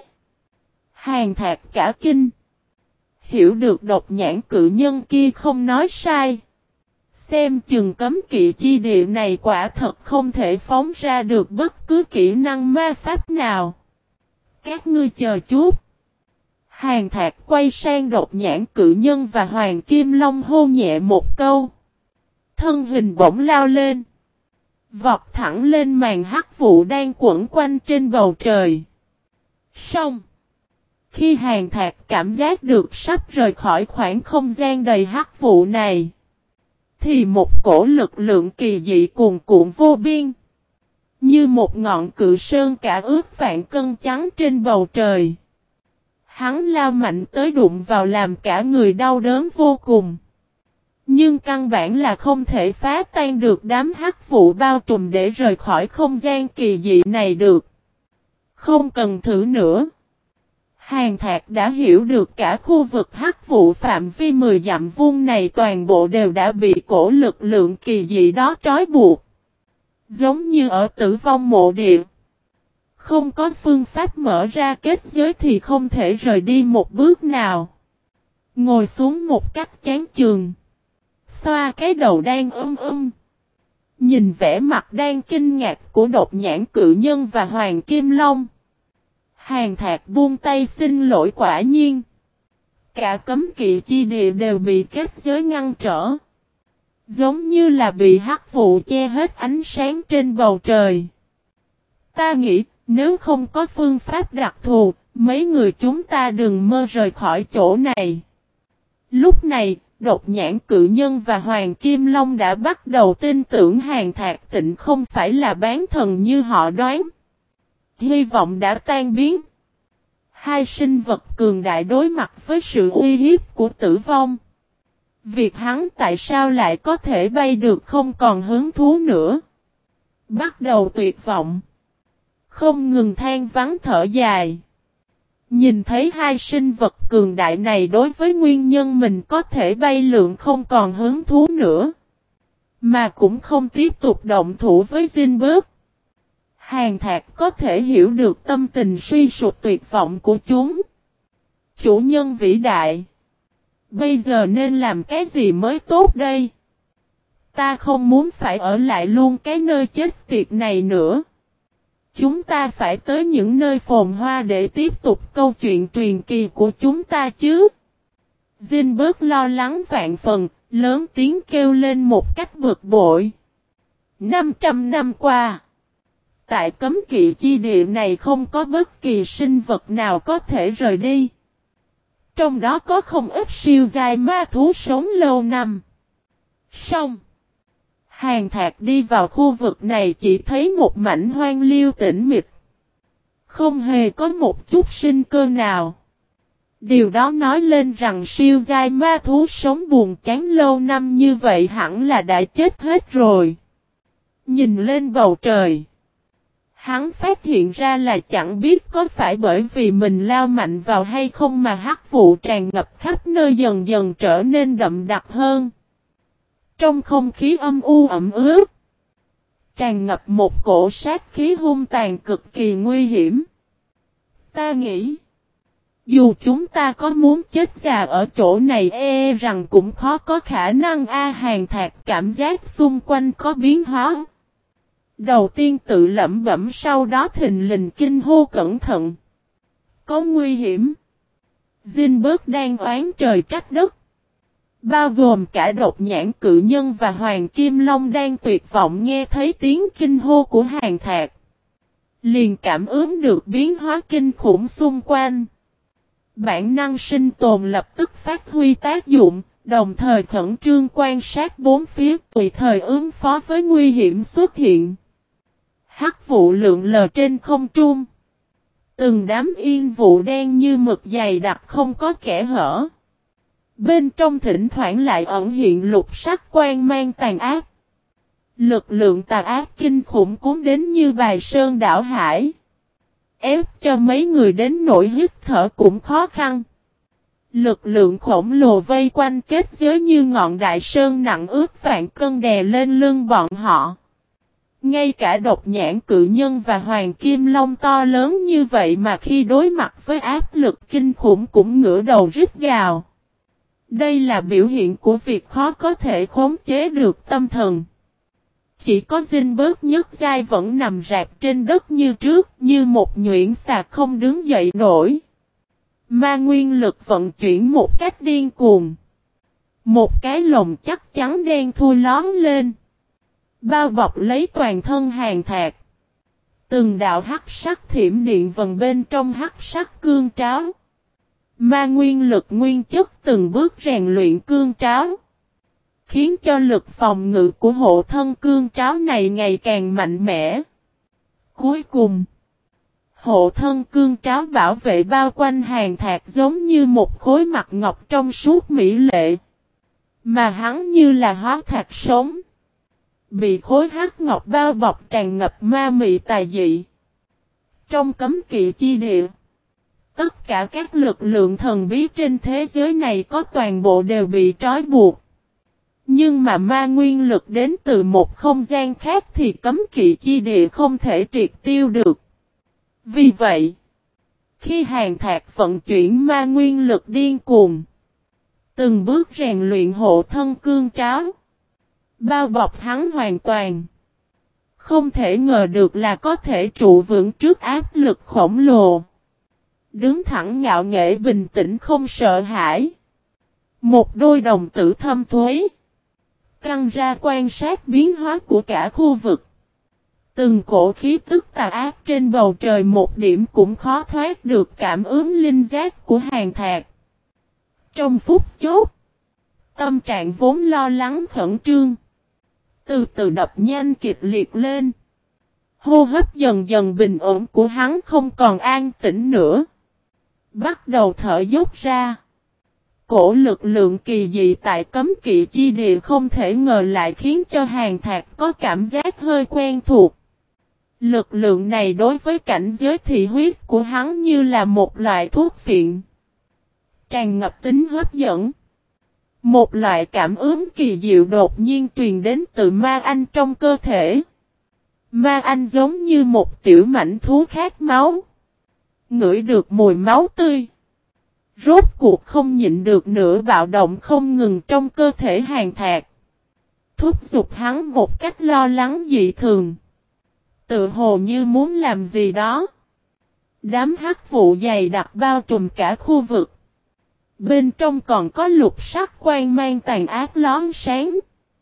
Hàn Thạc cả kinh. Hiểu được độc nhãn cự nhân kia không nói sai. Xem chừng cấm kỵ chi địa này quả thật không thể phóng ra được bất cứ kỹ năng ma pháp nào. Các ngươi chờ chút. Hàn Thạc quay sang độc nhãn cự nhân và Hoàng Kim Long hô nhẹ một câu. Thân hình bỗng lao lên. Vọt thẳng lên màn hắc vụ đang quẩn quanh trên bầu trời. Xong. Khi Hàn Thạc cảm giác được sắp rời khỏi khoảng không gian đầy hắc vụ này, thì một cổ lực lượng kỳ dị cuồn cuộn vô biên. Như một ngọn cự sơn cả ước vạn cân trắng trên bầu trời. Hắn lao mạnh tới đụng vào làm cả người đau đớn vô cùng. Nhưng căn bản là không thể phá tan được đám hắc vụ bao trùm để rời khỏi không gian kỳ dị này được. Không cần thử nữa. Hàn Thạc đã hiểu được cả khu vực hắc vụ phạm vi 10 dặm vuông này toàn bộ đều đã bị cổ lực lượng kỳ dị đó trói buộc. Giống như ở Tử Vong Mộ Địa. Không có phương pháp mở ra kết giới thì không thể rời đi một bước nào. Ngồi xuống một cách chán chường. Xoa cái đầu đang nhìn vẻ mặt đang kinh ngạc của độc nhãn cự nhân và Hoàng Kim Long. Hàn Thạc buông tay xin lỗi quả nhiên. Cả cấm kỵ chi địa đều bị kết giới ngăn trở. Giống như là bị hắc vụ che hết ánh sáng trên bầu trời. Ta nghĩ nếu không có phương pháp đặc thù, mấy người chúng ta đừng mơ rời khỏi chỗ này. Lúc này, độc nhãn cự nhân và Hoàng Kim Long đã bắt đầu tin tưởng Hàn Thạc Tịnh không phải là bán thần như họ đoán. Hy vọng đã tan biến. Hai sinh vật cường đại đối mặt với sự uy hiếp của tử vong. Việc hắn tại sao lại có thể bay được không còn hứng thú nữa. Bắt đầu tuyệt vọng. Không ngừng than vắng thở dài. Nhìn thấy hai sinh vật cường đại này đối với nguyên nhân mình có thể bay lượn không còn hứng thú nữa. Mà cũng không tiếp tục động thủ với Jinbert. Hàn Thạc có thể hiểu được tâm tình suy sụp tuyệt vọng của chúng. Chủ nhân vĩ đại. Bây giờ nên làm cái gì mới tốt đây? Ta không muốn phải ở lại luôn cái nơi chết tiệt này nữa. Chúng ta phải tới những nơi phồn hoa để tiếp tục câu chuyện truyền kỳ của chúng ta chứ. Jinbert lo lắng vạn phần, lớn tiếng kêu lên một cách bực bội. 500 năm qua, tại cấm kỵ chi địa này không có bất kỳ sinh vật nào có thể rời đi. Trong đó có không ít siêu giai ma thú sống lâu năm. Xong. Hàn Thạc đi vào khu vực này chỉ thấy một mảnh hoang liêu tĩnh mịch. Không hề có một chút sinh cơ nào. Điều đó nói lên rằng siêu giai ma thú sống buồn chán lâu năm như vậy hẳn là đã chết hết rồi. Nhìn lên bầu trời. Hắn phát hiện ra là chẳng biết có phải bởi vì mình lao mạnh vào hay không mà hắc vụ tràn ngập khắp nơi dần dần trở nên đậm đặc hơn. Trong không khí âm u ẩm ướt, tràn ngập một cổ sát khí hung tàn cực kỳ nguy hiểm. Ta nghĩ, dù chúng ta có muốn chết già ở chỗ này rằng cũng khó có khả năng. Hàn Thạc cảm giác xung quanh có biến hóa. Đầu tiên tự lẩm bẩm, sau đó thình lình kinh hô cẩn thận. Có nguy hiểm. Zinberg đang oán trời trách đất. Bao gồm cả Độc Nhãn Cự Nhân và Hoàng Kim Long đang tuyệt vọng nghe thấy tiếng kinh hô của Hàn Thạc. Liền cảm ứng được biến hóa kinh khủng xung quanh. Bản năng sinh tồn lập tức phát huy tác dụng, đồng thời khẩn trương quan sát bốn phía tùy thời ứng phó với nguy hiểm xuất hiện. Hắc vụ lượn lờ trên không trung. Từng đám yên vụ đen như mực dày đặc không có kẽ hở. Bên trong thỉnh thoảng lại ẩn hiện lục sắc quang mang tàn ác. Lực lượng tà ác kinh khủng cuốn đến như bài sơn đảo hải. Ép cho mấy người đến nỗi hít thở cũng khó khăn. Lực lượng khổng lồ vây quanh kết giới như ngọn đại sơn nặng ước vạn cân đè lên lưng bọn họ. Ngay cả Độc Nhãn Cự Nhân và Hoàng Kim Long to lớn như vậy mà khi đối mặt với áp lực kinh khủng cũng ngửa đầu rít gào. Đây là biểu hiện của việc khó có thể khống chế được tâm thần. Chỉ có Zinberg nhất giai vẫn nằm rạp trên đất như trước, như một nhuyễn xà không đứng dậy nổi. Ma nguyên lực vận chuyển một cách điên cuồng. Một cái lồng chắc chắn đen thui lóm lên. Bao bọc lấy toàn thân Hàn Thạc. Từng đạo hắc sắc thiểm điện vần bên trong hắc sắc cương tráo. Ma nguyên lực nguyên chất từng bước rèn luyện cương tráo. Khiến cho lực phòng ngự của hộ thân cương tráo này ngày càng mạnh mẽ. Cuối cùng, hộ thân cương tráo bảo vệ bao quanh Hàn Thạc giống như một khối mặt ngọc trong suốt mỹ lệ. Mà hắn như là hóa thạch sống. Bị khối hắc ngọc bao bọc tràn ngập ma mị tà dị. Trong cấm kỵ chi địa, tất cả các lực lượng thần bí trên thế giới này có toàn bộ đều bị trói buộc. Nhưng mà ma nguyên lực đến từ một không gian khác thì cấm kỵ chi địa không thể triệt tiêu được. Vì vậy, khi Hàn Thạc vận chuyển ma nguyên lực điên cuồng, từng bước rèn luyện hộ thân cương tráo, bao bọc hắn hoàn toàn. Không thể ngờ được là có thể trụ vững trước áp lực khổng lồ. Đứng thẳng ngạo nghễ bình tĩnh không sợ hãi. Một đôi đồng tử thâm thuế. Căng ra quan sát biến hóa của cả khu vực. Từng cổ khí tức tà ác trên bầu trời một điểm cũng khó thoát được cảm ứng linh giác của Hàn Thạc. Trong phút chốc, tâm trạng vốn lo lắng khẩn trương. Từ từ đập nhanh kịch liệt lên. Hô hấp dần dần bình ổn của hắn không còn an tĩnh nữa. Bắt đầu thở dốc ra. Cổ lực lượng kỳ dị tại cấm kỵ chi địa không thể ngờ lại khiến cho Hàn Thạc có cảm giác hơi quen thuộc. Lực lượng này đối với cảnh giới thị huyết của hắn như là một loại thuốc phiện. Tràn ngập tính hấp dẫn. Một loại cảm ứng kỳ diệu đột nhiên truyền đến từ ma anh trong cơ thể. Ma anh giống như một tiểu mảnh thú khát máu. Ngửi được mùi máu tươi. Rốt cuộc không nhịn được nữa bạo động không ngừng trong cơ thể Hàn Thạc. Thúc giục hắn một cách lo lắng dị thường. Tự hồ như muốn làm gì đó. Đám hắc vụ dày đặc bao trùm cả khu vực. Bên trong còn có lục sắc quang mang tàn ác lón sáng.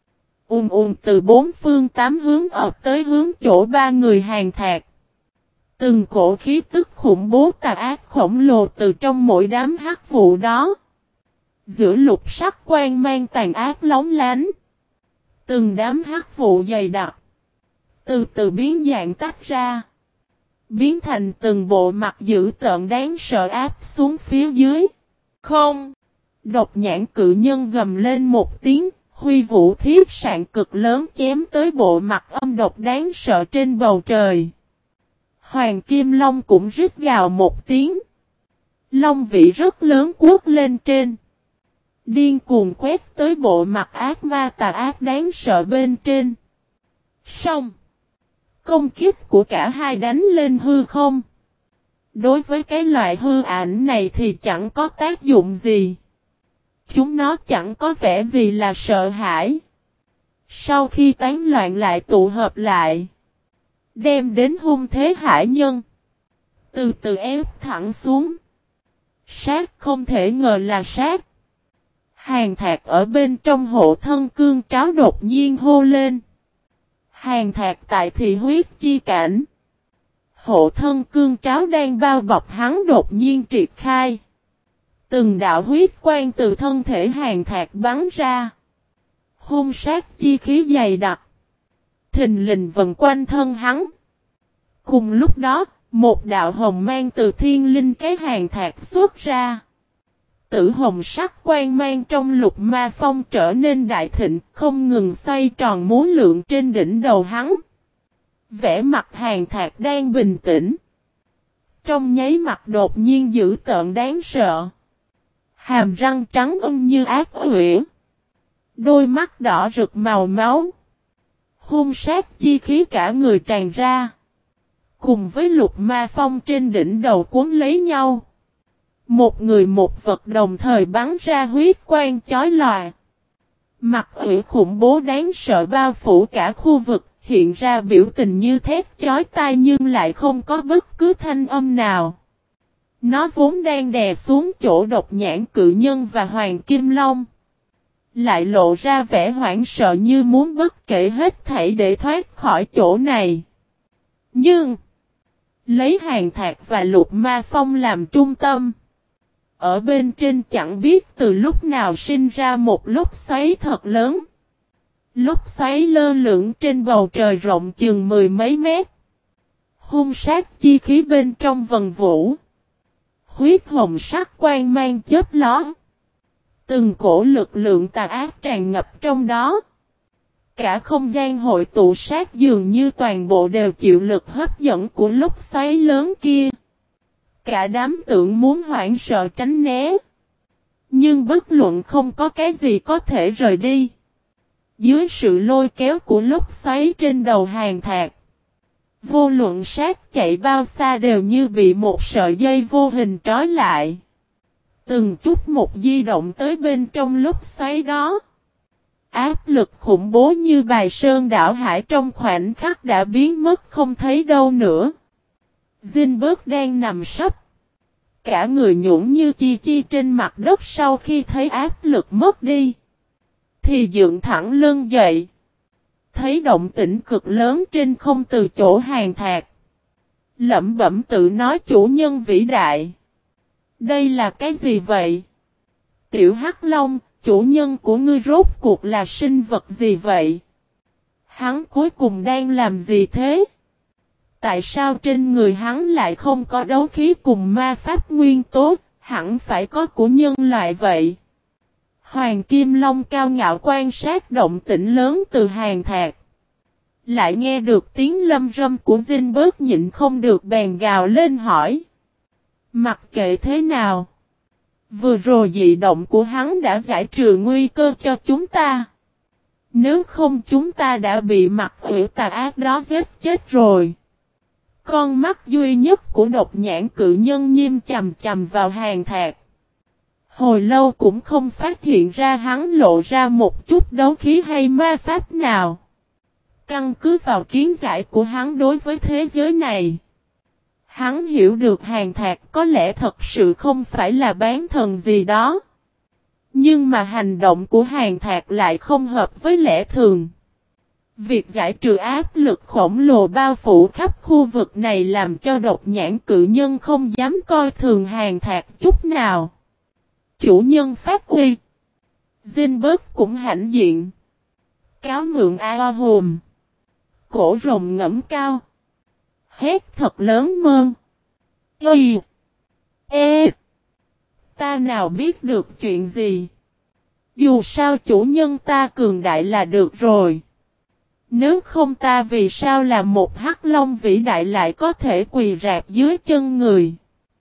Từ bốn phương tám hướng ập tới hướng chỗ ba người Hàn Thạc. Từng cổ khí tức khủng bố tà ác khổng lồ từ trong mỗi đám hắc vụ đó. Giữa lục sắc quang mang tàn ác lóng lánh. Từng đám hắc vụ dày đặc. Từ từ biến dạng tách ra. Biến thành từng bộ mặt dữ tợn đáng sợ áp xuống phía dưới. Không! Độc Nhãn Cự Nhân gầm lên một tiếng. Huy vũ thiết sạn cực lớn chém tới bộ mặt âm độc đáng sợ trên bầu trời. Hoàng Kim Long cũng rít gào một tiếng. Long vị rất lớn quất lên trên. Điên cuồng quét tới bộ mặt ác ma tà ác đáng sợ bên trên. Xong. Công kích của cả hai đánh lên hư không. Đối với cái loại hư ảnh này thì chẳng có tác dụng gì. Chúng nó chẳng có vẻ gì là sợ hãi. Sau khi tán loạn lại tụ hợp lại. Đem đến hung thế hải nhân. Từ từ ép thẳng xuống. Sát không thể ngờ là sát. Hàn Thạc ở bên trong hộ thân cương tráo đột nhiên hô lên. Hàn Thạc tại thị huyết chi cảnh. Hộ thân cương tráo đang bao bọc hắn đột nhiên triệt khai. Từng đạo huyết quang từ thân thể Hàn Thạc bắn ra. Hung sát chi khí dày đặc. Thình lình vần quanh thân hắn. Cùng lúc đó, một đạo hồng mang từ thiên linh cái Hàn Thạc xuất ra. Tử hồng sắc quang mang trong lục ma phong trở nên đại thịnh, không ngừng xoay tròn múa lượn trên đỉnh đầu hắn. Vẻ mặt Hàn Thạc đang bình tĩnh. Trong nháy mặt đột nhiên dữ tợn đáng sợ. Hàm răng trắng như ác quỷ. Đôi mắt đỏ rực màu máu. Hung sát chi khí cả người tràn ra. Cùng với lục ma phong trên đỉnh đầu cuốn lấy nhau. Một người một vật đồng thời bắn ra huyết quang chói lòa. Mặt ủy khủng bố đáng sợ bao phủ cả khu vực, hiện ra biểu tình như thét chói tai nhưng lại không có bất cứ thanh âm nào. Nó vốn đang đè xuống chỗ Độc Nhãn Cự Nhân và Hoàng Kim Long. Lại lộ ra vẻ hoảng sợ như muốn bất kể hết thảy để thoát khỏi chỗ này. Nhưng, lấy Hàn Thạc và Lục Ma Phong làm trung tâm. Ở bên trên chẳng biết từ lúc nào sinh ra một lốc xoáy thật lớn. Lốc xoáy lơ lửng trên bầu trời rộng chừng mười mấy mét. Hung sát chi khí bên trong vần vũ. Huyết hồng sắc quang mang chớp lóe. Từng cổ lực lượng tà ác tràn ngập trong đó. Cả không gian hội tụ sát dường như toàn bộ đều chịu lực hấp dẫn của lốc xoáy lớn kia. Cả đám tưởng muốn hoảng sợ tránh né. Nhưng bất luận không có cái gì có thể rời đi. Dưới sự lôi kéo của lốc xoáy trên đầu Hàn Thạc. Vô luận sát chạy bao xa đều như bị một sợi dây vô hình trói lại. Từng chút một di động tới bên trong lốc xoáy đó. Áp lực khủng bố như bài sơn đảo hải trong khoảnh khắc đã biến mất không thấy đâu nữa. Zinberg đang nằm sấp. Cả người nhũn như chi chi trên mặt đất sau khi thấy áp lực mất đi. Thì dựng thẳng lưng dậy. Thấy động tĩnh cực lớn trên không từ chỗ Hàn Thạc. Lẩm bẩm tự nói chủ nhân vĩ đại. Đây là cái gì vậy? Tiểu Hắc Long, chủ nhân của ngươi rốt cuộc là sinh vật gì vậy? Hắn cuối cùng đang làm gì thế? Tại sao trên người hắn lại không có đấu khí cùng ma pháp nguyên tố, hẳn phải có của nhân loại vậy? Hoàng Kim Long cao ngạo quan sát động tĩnh lớn từ Hàn Thạc. Lại nghe được tiếng lâm râm của Zinberg nhịn không được bèn gào lên hỏi. Mặc kệ thế nào. Vừa rồi dị động của hắn đã giải trừ nguy cơ cho chúng ta. Nếu không chúng ta đã bị mặt ủy tà ác đó giết chết rồi. Con mắt duy nhất của Độc Nhãn Cự Nhân nghiêm chằm chằm vào Hàn Thạc. Hồi lâu cũng không phát hiện ra hắn lộ ra một chút đấu khí hay ma pháp nào. Căn cứ vào kiến giải của hắn đối với thế giới này. Hắn hiểu được Hàn Thạc có lẽ thật sự không phải là bán thần gì đó. Nhưng mà hành động của Hàn Thạc lại không hợp với lẽ thường. Việc giải trừ áp lực khổng lồ bao phủ khắp khu vực này làm cho Độc Nhãn Cự Nhân không dám coi thường Hàn Thạc chút nào. Chủ nhân phát uy. Zinberg cũng hãnh diện. Cáo mượn ao hồn. Cổ rồng ngẫm cao. Hét thật lớn mơn. Ê! Ê! Ta nào biết được chuyện gì. Dù sao chủ nhân ta cường đại là được rồi. Nếu không ta vì sao là một Hắc Long vĩ đại lại có thể quỳ rạp dưới chân người.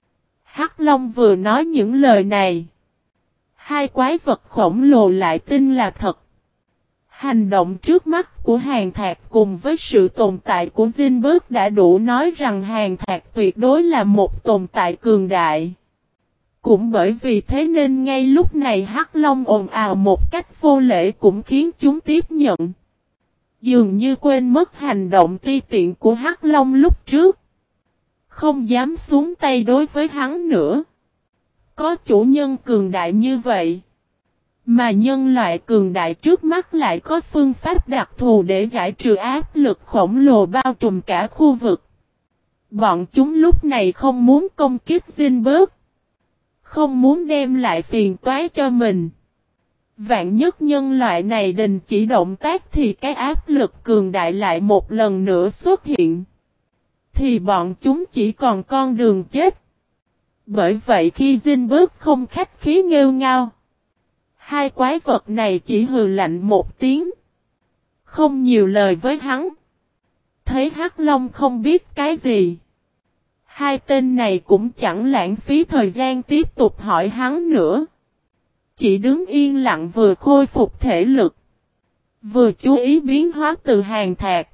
Hắc Long vừa nói những lời này. Hai quái vật khổng lồ lại tin là thật. Hành động trước mắt của Hàn Thạc cùng với sự tồn tại của Zinberg đã đủ nói rằng Hàn Thạc tuyệt đối là một tồn tại cường đại. Cũng bởi vì thế nên ngay lúc này Hắc Long ồn ào một cách vô lễ cũng khiến chúng tiếp nhận. Dường như quên mất hành động ti tiện của Hắc Long lúc trước. Không dám xuống tay đối với hắn nữa. Có chủ nhân cường đại như vậy. Mà nhân loại cường đại trước mắt lại có phương pháp đặc thù để giải trừ áp lực khổng lồ bao trùm cả khu vực. Bọn chúng lúc này không muốn công kích Zinberg. Không muốn đem lại phiền toái cho mình. Vạn nhất nhân loại này đình chỉ động tác thì cái áp lực cường đại lại một lần nữa xuất hiện. Thì bọn chúng chỉ còn con đường chết. Bởi vậy khi Zinberg không khách khí nghêu ngao. Hai quái vật này chỉ hừ lạnh một tiếng. Không nhiều lời với hắn. Thấy Hắc Long không biết cái gì. Hai tên này cũng chẳng lãng phí thời gian tiếp tục hỏi hắn nữa. Chỉ đứng yên lặng vừa khôi phục thể lực. Vừa chú ý biến hóa từ Hàn Thạc.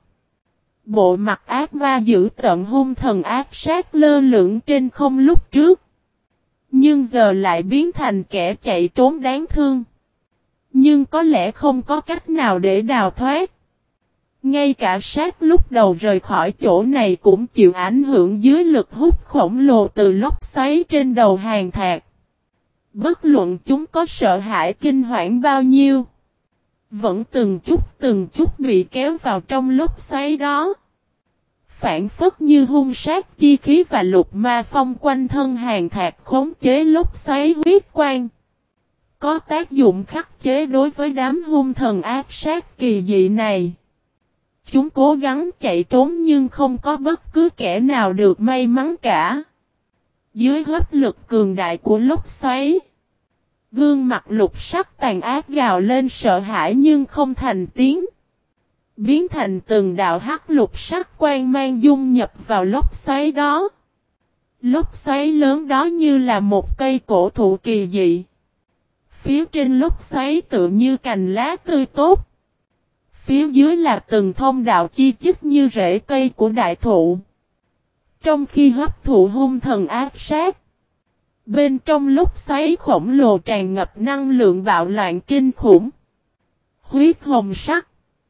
Bộ mặt ác ma dữ tợn hung thần ác sát lơ lửng trên không lúc trước. Nhưng giờ lại biến thành kẻ chạy trốn đáng thương. Nhưng có lẽ không có cách nào để đào thoát. Ngay cả sát lúc đầu rời khỏi chỗ này cũng chịu ảnh hưởng dưới lực hút khổng lồ từ lốc xoáy trên đầu Hàn Thạc. Bất luận chúng có sợ hãi kinh hoảng bao nhiêu. Vẫn từng chút bị kéo vào trong lốc xoáy đó. Phản phất như hung sát chi khí và lục ma phong quanh thân Hàn Thạc khống chế lốc xoáy huyết quang. Có tác dụng khắc chế đối với đám hung thần ác sát kỳ dị này. Chúng cố gắng chạy trốn nhưng không có bất cứ kẻ nào được may mắn cả. Dưới hấp lực cường đại của lốc xoáy. Gương mặt lục sắc tàn ác gào lên sợ hãi nhưng không thành tiếng. Biến thành từng đạo hắc lục sắc quang mang dung nhập vào lốc xoáy đó. Lốc xoáy lớn đó như là một cây cổ thụ kỳ dị. Phía trên lốc xoáy tựa như cành lá tươi tốt. Phía dưới là từng thông đạo chi chít như rễ cây của đại thụ. Trong khi hấp thụ hung thần ác sát. Bên trong lốc xoáy khổng lồ tràn ngập năng lượng bạo loạn kinh khủng. Huyết hồng sắc.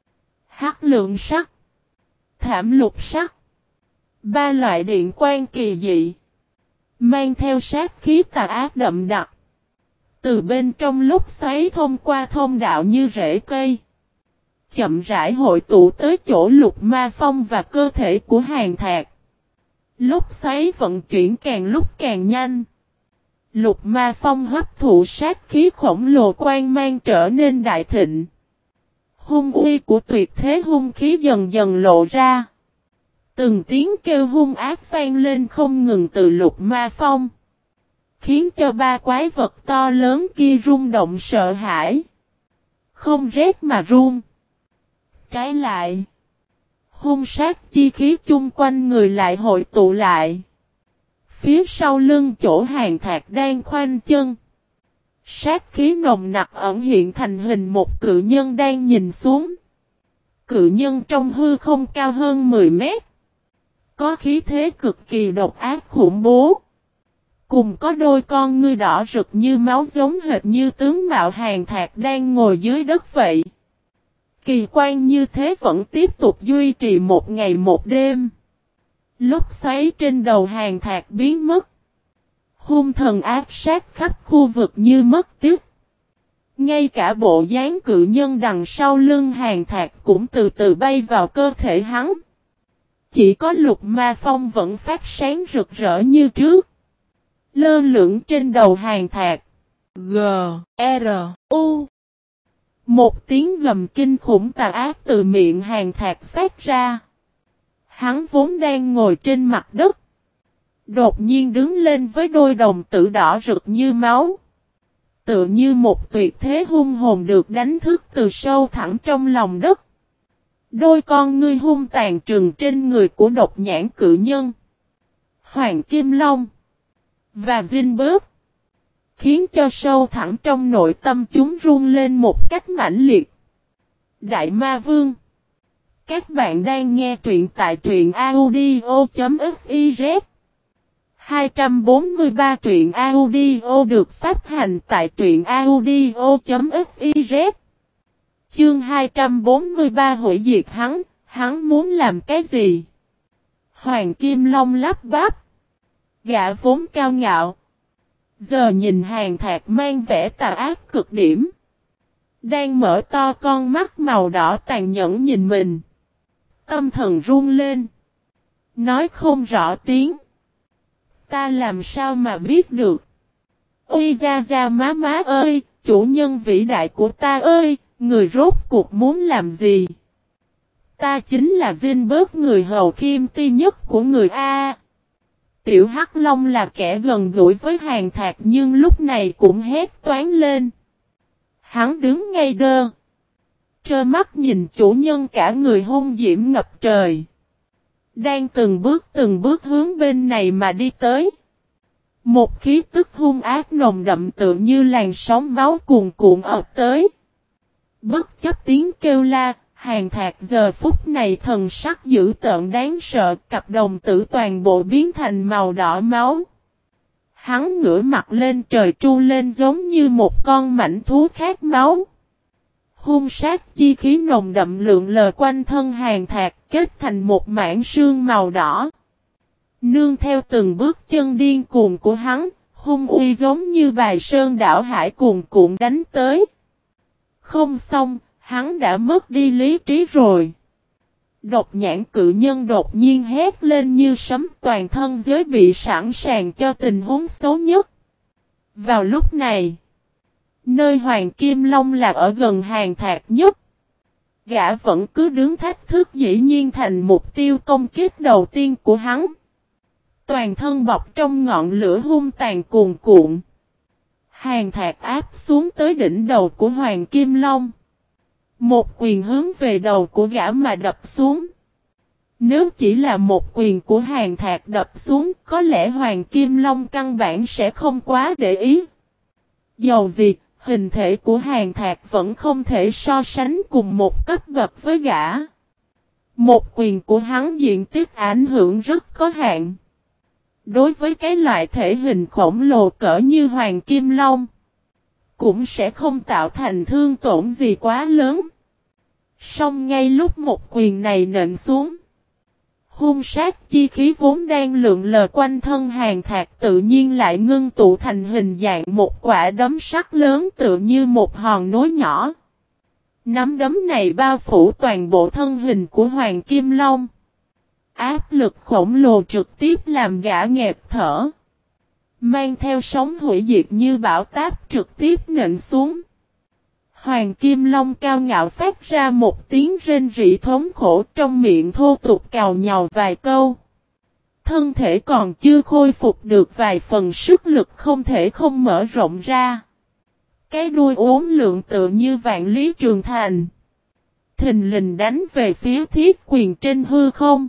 Hắc lượng sắc. Thảm lục sắc. Ba loại điện quang kỳ dị. Mang theo sát khí tà ác đậm đặc. Từ bên trong lốc xoáy thông qua thông đạo như rễ cây. Chậm rãi hội tụ tới chỗ lục ma phong và cơ thể của Hàn Thạc. Lốc xoáy vận chuyển càng lúc càng nhanh. Lục ma phong hấp thụ sát khí khổng lồ quang mang trở nên đại thịnh. Hung uy của tuyệt thế hung khí dần dần lộ ra. Từng tiếng kêu hung ác vang lên không ngừng từ lục ma phong. Khiến cho ba quái vật to lớn kia rung động sợ hãi. Không rét mà run. Trái lại. Hung sát chi khí chung quanh người lại hội tụ lại. Phía sau lưng chỗ Hàn Thạc đang khoanh chân. Sát khí nồng nặc ẩn hiện thành hình một cự nhân đang nhìn xuống. Cự nhân trong hư không cao hơn 10 mét. Có khí thế cực kỳ độc ác khủng bố. Cùng có đôi con ngươi đỏ rực như máu giống hệt như tướng mạo Hàn Thạc đang ngồi dưới đất vậy. Kỳ quan như thế vẫn tiếp tục duy trì một ngày một đêm. Lốc xoáy trên đầu Hàn Thạc biến mất. Hung thần ác sát khắp khu vực như mất tiếc. Ngay cả bộ dáng cự nhân đằng sau lưng Hàn Thạc cũng từ từ bay vào cơ thể hắn. Chỉ có lục ma phong vẫn phát sáng rực rỡ như trước. Lơ lửng trên đầu Hàn Thạc. G-R-U. Một tiếng gầm kinh khủng tà ác từ miệng Hàn Thạc phát ra. Hắn vốn đang ngồi trên mặt đất. Đột nhiên đứng lên với đôi đồng tử đỏ rực như máu. Tựa như một tuyệt thế hung hồn được đánh thức từ sâu thẳm trong lòng đất. Đôi con ngươi hung tàn trừng trên người của độc nhãn cự nhân. Hoàng Kim Long. Và Zinberg. Khiến cho sâu thẳm trong nội tâm chúng run lên một cách mãnh liệt. Đại Ma Vương. Các bạn đang nghe truyện tại truyện audio.fiz. 243 truyện audio được phát hành tại truyện audio.fiz. Chương 243 hủy diệt hắn muốn làm cái gì? Hoàng Kim Long lắp bắp. Gã vốn cao ngạo. Giờ nhìn Hàn Thạc mang vẻ tà ác cực điểm. Đang mở to con mắt màu đỏ tàn nhẫn nhìn mình. Tâm thần run lên. Nói không rõ tiếng. Ta làm sao mà biết được? Ôi ra má ơi, chủ nhân vĩ đại của ta ơi, người rốt cuộc muốn làm gì? Ta chính là Zinberg, người hầu khiêm ti nhất của người A. Tiểu Hắc Long là kẻ gần gũi với Hàn Thạc nhưng lúc này cũng hét toáng lên. Hắn đứng ngay đơ. Trơ mắt nhìn chủ nhân cả người hung diễm ngập trời. Đang từng bước hướng bên này mà đi tới. Một khí tức hung ác nồng đậm tự như làn sóng máu cuồn cuộn ập tới. Bất chấp tiếng kêu la, Hàn Thạc giờ phút này thần sắc dữ tợn đáng sợ, cặp đồng tử toàn bộ biến thành màu đỏ máu. Hắn ngửa mặt lên trời tru lên giống như một con mãnh thú khát máu. Hung sát chi khí nồng đậm lượn lờ quanh thân Hàn Thạc kết thành một mảng sương màu đỏ. Nương theo từng bước chân điên cuồng của hắn, hung uy giống như bài sơn đảo hải cuồn cuộn đánh tới. Không xong, hắn đã mất đi lý trí rồi. Độc nhãn cự nhân đột nhiên hét lên như sấm, toàn thân giới bị sẵn sàng cho tình huống xấu nhất. Vào lúc này, nơi Hoàng Kim Long là ở gần Hàn Thạc nhất. Gã vẫn cứ đứng thách thức, dĩ nhiên thành mục tiêu công kích đầu tiên của hắn. Toàn thân bọc trong ngọn lửa hung tàn cuồn cuộn. Hàn Thạc áp xuống tới đỉnh đầu của Hoàng Kim Long. Một quyền hướng về đầu của gã mà đập xuống. Nếu chỉ là một quyền của Hàn Thạc đập xuống, có lẽ Hoàng Kim Long căn bản sẽ không quá để ý. Dầu gì, hình thể của Hàn Thạc vẫn không thể so sánh cùng một cấp bậc với gã. Một quyền của hắn diện tích ảnh hưởng rất có hạn. Đối với cái loại thể hình khổng lồ cỡ như Hoàng Kim Long, cũng sẽ không tạo thành thương tổn gì quá lớn. Song ngay lúc một quyền này nện xuống, hung sát chi khí vốn đang lượn lờ quanh thân Hàn Thạc tự nhiên lại ngưng tụ thành hình dạng một quả đấm sắt lớn tựa như một hòn núi nhỏ. Nắm đấm này bao phủ toàn bộ thân hình của Hoàng Kim Long. Áp lực khổng lồ trực tiếp làm gã nghẹt thở. Mang theo sóng hủy diệt như bão táp trực tiếp nện xuống. Hoàng Kim Long cao ngạo phát ra một tiếng rên rỉ thống khổ, trong miệng thô tục cào nhào vài câu. Thân thể còn chưa khôi phục được vài phần sức lực không thể không mở rộng ra. Cái đuôi uốn lượn tựa như vạn lý trường thành. Thình lình đánh về phía thiết quyền trên hư không.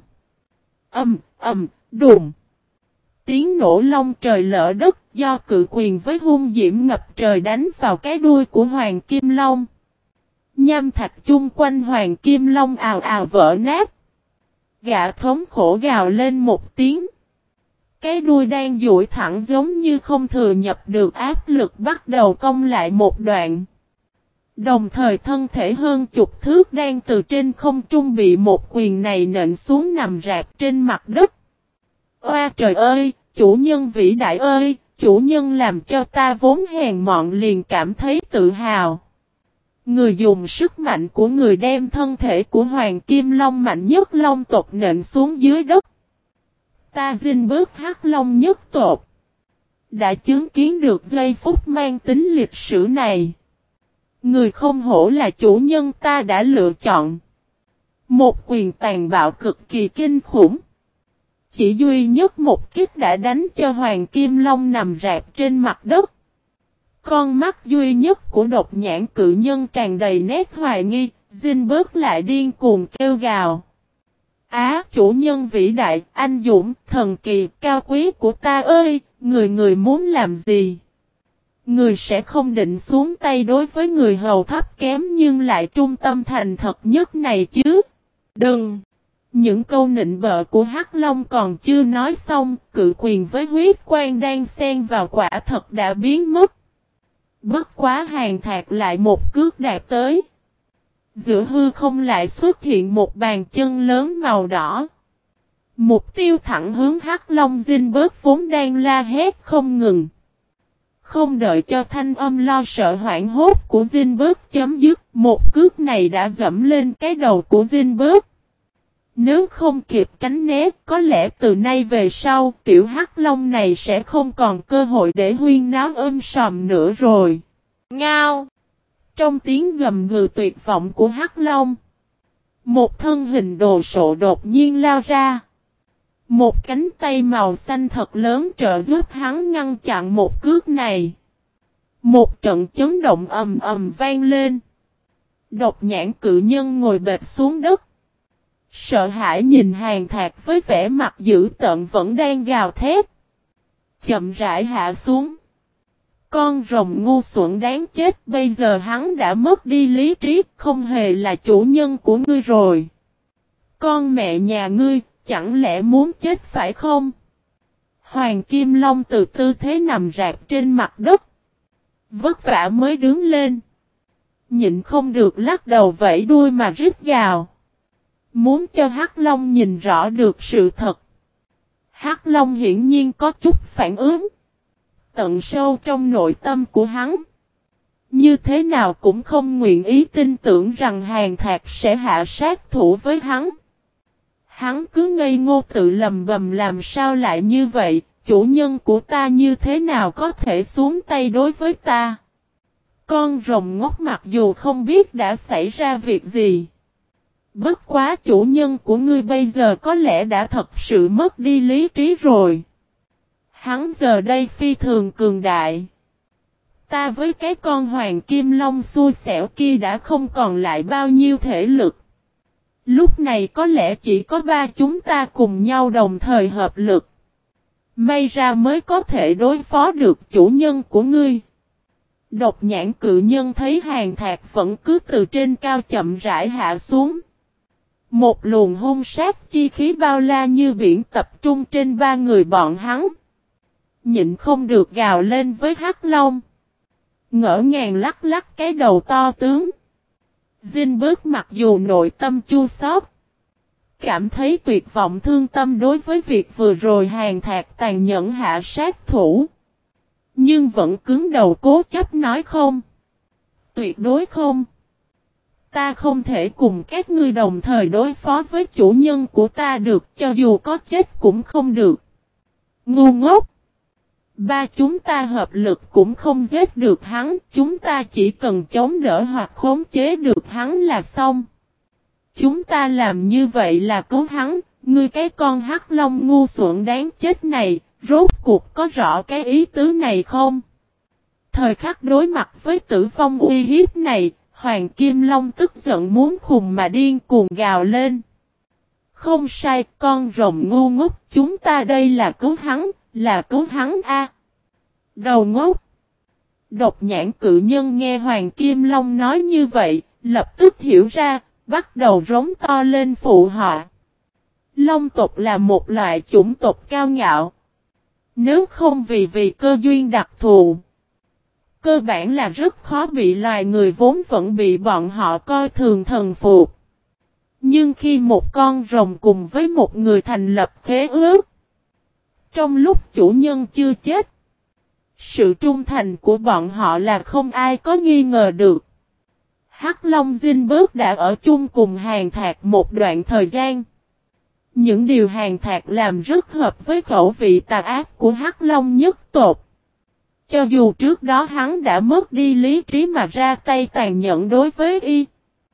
Đùng. Tiếng nổ long trời lỡ đất do cự quyền với hung diễm ngập trời đánh vào cái đuôi của Hoàng Kim Long. Nham thạch chung quanh Hoàng Kim Long ào ào vỡ nát. Gã thống khổ gào lên một tiếng. Cái đuôi đang duỗi thẳng giống như không thừa nhập được áp lực bắt đầu cong lại một đoạn. Đồng thời thân thể hơn chục thước đang từ trên không trung bị một quyền này nện xuống nằm rạp trên mặt đất. Oa trời ơi, chủ nhân vĩ đại ơi, chủ nhân làm cho ta vốn hèn mọn liền cảm thấy tự hào. Người dùng sức mạnh của người đem thân thể của Hoàng Kim Long mạnh nhất Long tộc nện xuống dưới đất. Ta Zinberg Hắc Long nhất tộc đã chứng kiến được giây phút mang tính lịch sử này. Người không hổ là chủ nhân ta đã lựa chọn. Một quyền tàn bạo cực kỳ kinh khủng. Chỉ duy nhất một kích đã đánh cho Hoàng Kim Long nằm rạp trên mặt đất. Con mắt duy nhất của độc nhãn cự nhân tràn đầy nét hoài nghi, Zinberg lại điên cuồng kêu gào. Á, chủ nhân vĩ đại, anh dũng, thần kỳ, cao quý của ta ơi, người muốn làm gì? Người sẽ không định xuống tay đối với người hầu thấp kém nhưng lại trung tâm thành thật nhất này chứ. Đừng! Những câu nịnh bợ của Hắc Long còn chưa nói xong, cự quyền với huyết quan đang xen vào quả thật đã biến mất. Bất quá Hàn Thạc lại một cước đạp tới. Giữa hư không lại xuất hiện một bàn chân lớn màu đỏ. Mục tiêu thẳng hướng Hắc Long Zinberg vốn đang la hét không ngừng. Không đợi cho thanh âm lo sợ hoảng hốt của Zinberg chấm dứt, một cước này đã dẫm lên cái đầu của Zinberg. Nếu không kịp tránh né, có lẽ từ nay về sau, tiểu Hắc Long này sẽ không còn cơ hội để huyên náo sòm nữa rồi. Ngao! Trong tiếng gầm gừ tuyệt vọng của Hắc Long, một thân hình đồ sộ đột nhiên lao ra. Một cánh tay màu xanh thật lớn trợ giúp hắn ngăn chặn một cước này. Một trận chấn động ầm ầm vang lên. Độc nhãn cự nhân ngồi bệt xuống đất. Sợ hãi nhìn Hàn Thạc với vẻ mặt dữ tợn vẫn đang gào thét. Chậm rãi hạ xuống. Con rồng ngu xuẩn đáng chết, bây giờ hắn đã mất đi lý trí, không hề là chủ nhân của ngươi rồi. Con mẹ nhà ngươi, chẳng lẽ muốn chết phải không? Hoàng Kim Long từ tư thế nằm rạp trên mặt đất. Vất vả mới đứng lên. Nhịn không được lắc đầu vẫy đuôi mà rít gào. Muốn cho Hắc Long nhìn rõ được sự thật. Hắc Long hiển nhiên có chút phản ứng. Tận sâu trong nội tâm của hắn. Như thế nào cũng không nguyện ý tin tưởng rằng Hàn Thạc sẽ hạ sát thủ với hắn. Hắn cứ ngây ngô tự lầm bầm làm sao lại như vậy, chủ nhân của ta như thế nào có thể xuống tay đối với ta. Con rồng ngốc mặc dù không biết đã xảy ra việc gì. Bất quá chủ nhân của ngươi bây giờ có lẽ đã thật sự mất đi lý trí rồi. Hắn giờ đây phi thường cường đại. Ta với cái con hoàng kim long xui xẻo kia đã không còn lại bao nhiêu thể lực. Lúc này có lẽ chỉ có ba chúng ta cùng nhau đồng thời hợp lực. May ra mới có thể đối phó được chủ nhân của ngươi. Độc nhãn cự nhân thấy Hàn Thạc vẫn cứ từ trên cao chậm rãi hạ xuống. Một luồng hung sát chi khí bao la như biển tập trung trên ba người bọn hắn. Nhịn không được gào lên với Hắc Long. Ngỡ ngàng lắc lắc cái đầu to tướng. Zinberg mặc dù nội tâm chua xót, cảm thấy tuyệt vọng thương tâm đối với việc vừa rồi Hàn Thạc tàn nhẫn hạ sát thủ. Nhưng vẫn cứng đầu cố chấp nói không. Tuyệt đối không. Ta không thể cùng các ngươi đồng thời đối phó với chủ nhân của ta được, cho dù có chết cũng không được. Ngu ngốc. Ba chúng ta hợp lực cũng không giết được hắn, chúng ta chỉ cần chống đỡ hoặc khống chế được hắn là xong. Chúng ta làm như vậy là cứu hắn, ngươi cái con Hắc Long ngu xuẩn đáng chết này, rốt cuộc có rõ cái ý tứ này không? Thời khắc đối mặt với tử vong uy hiếp này, Hoàng Kim Long tức giận muốn khùng mà điên cuồng gào lên. Không sai, con rồng ngu ngốc, chúng ta đây là cứu hắn a. Đầu ngốc. Độc nhãn cự nhân nghe Hoàng Kim Long nói như vậy, lập tức hiểu ra, bắt đầu rống to lên phụ họa. Long tộc là một loại chủng tộc cao ngạo. Nếu không vì cơ duyên đặc thù, cơ bản là rất khó bị loài người vốn vẫn bị bọn họ coi thường thần phục. Nhưng khi một con rồng cùng với một người thành lập khế ước, trong lúc chủ nhân chưa chết, sự trung thành của bọn họ là không ai có nghi ngờ được. Hắc Long Zinberg đã ở chung cùng Hàn Thạc một đoạn thời gian. Những điều Hàn Thạc làm rất hợp với khẩu vị tà ác của Hắc Long nhất tộc. Cho dù trước đó hắn đã mất đi lý trí mà ra tay tàn nhẫn đối với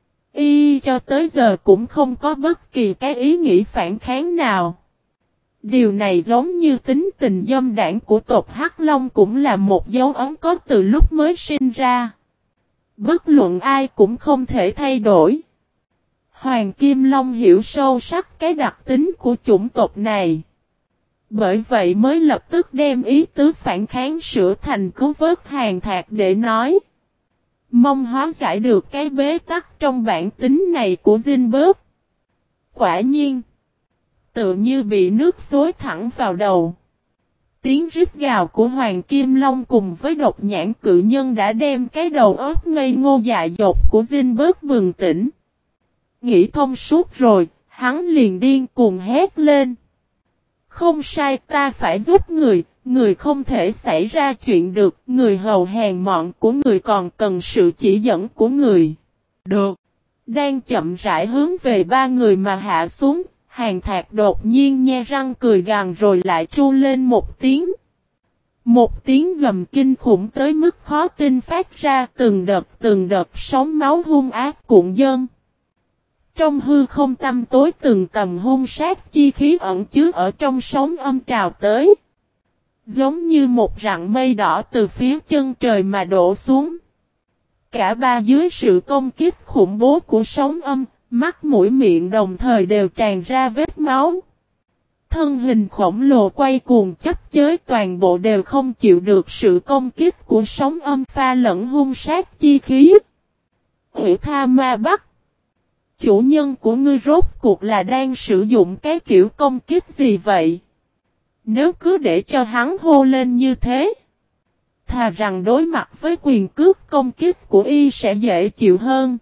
y cho tới giờ cũng không có bất kỳ cái ý nghĩ phản kháng nào. Điều này giống như tính tình dâm đảng của tộc Hắc Long cũng là một dấu ấn có từ lúc mới sinh ra. Bất luận ai cũng không thể thay đổi. Hoàng Kim Long hiểu sâu sắc cái đặc tính của chủng tộc này. Bởi vậy mới lập tức đem ý tứ phản kháng sửa thành cứu vớt Hàn Thạc để nói. Mong hóa giải được cái bế tắc trong bản tính này của Zinberg. Quả nhiên, tự như bị nước xối thẳng vào đầu. Tiếng rít gào của Hoàng Kim Long cùng với độc nhãn cự nhân đã đem cái đầu óc ngây ngô dại dột của Zinberg bừng tỉnh. Nghĩ thông suốt rồi, hắn liền điên cuồng hét lên. Không sai, ta phải giúp người, người không thể xảy ra chuyện được, người hầu hèn mọn của người còn cần sự chỉ dẫn của người. Được. Đang chậm rãi hướng về ba người mà hạ xuống, Hàn Thạc đột nhiên nhe răng cười gằn rồi lại tru lên một tiếng. Một tiếng gầm kinh khủng tới mức khó tin phát ra từng đợt sóng máu hung ác cuộn dâng. Trong hư không tăm tối từng tầm hung sát chi khí ẩn chứa ở trong sóng âm trào tới. Giống như một rặng mây đỏ từ phía chân trời mà đổ xuống. Cả ba dưới sự công kích khủng bố của sóng âm, mắt mũi miệng đồng thời đều tràn ra vết máu. Thân hình khổng lồ quay cuồng chấp chới toàn bộ đều không chịu được sự công kích của sóng âm pha lẫn hung sát chi khí. Ủy Tha Ma Bắc, chủ nhân của ngươi rốt cuộc là đang sử dụng cái kiểu công kích gì vậy? Nếu cứ để cho hắn hô lên như thế, thà rằng đối mặt với quyền cước công kích của y sẽ dễ chịu hơn.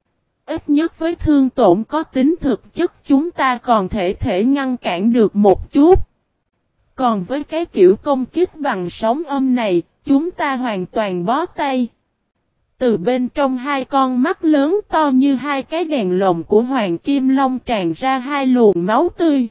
Ít nhất với thương tổn có tính thực chất chúng ta còn thể ngăn cản được một chút. Còn với cái kiểu công kích bằng sóng âm này, chúng ta hoàn toàn bó tay. Từ bên trong hai con mắt lớn to như hai cái đèn lồng của Hoàng Kim Long tràn ra hai luồng máu tươi.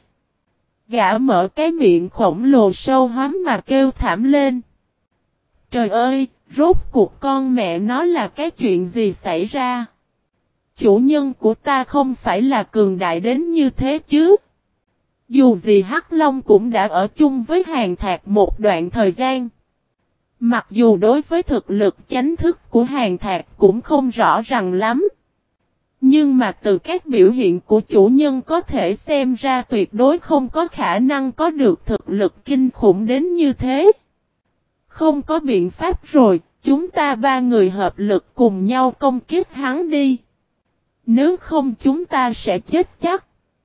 Gã mở cái miệng khổng lồ sâu hoắm mà kêu thảm lên. Trời ơi, rốt cuộc con mẹ nó là cái chuyện gì xảy ra? Chủ nhân của ta không phải là cường đại đến như thế chứ? Dù gì Hắc Long cũng đã ở chung với Hàn Thạc một đoạn thời gian. Mặc dù đối với thực lực chánh thức của Hàn Thạc cũng không rõ ràng lắm. Nhưng mà từ các biểu hiện của chủ nhân có thể xem ra tuyệt đối không có khả năng có được thực lực kinh khủng đến như thế. Không có biện pháp rồi, chúng ta ba người hợp lực cùng nhau công kích hắn đi. Nếu không chúng ta sẽ chết chắc.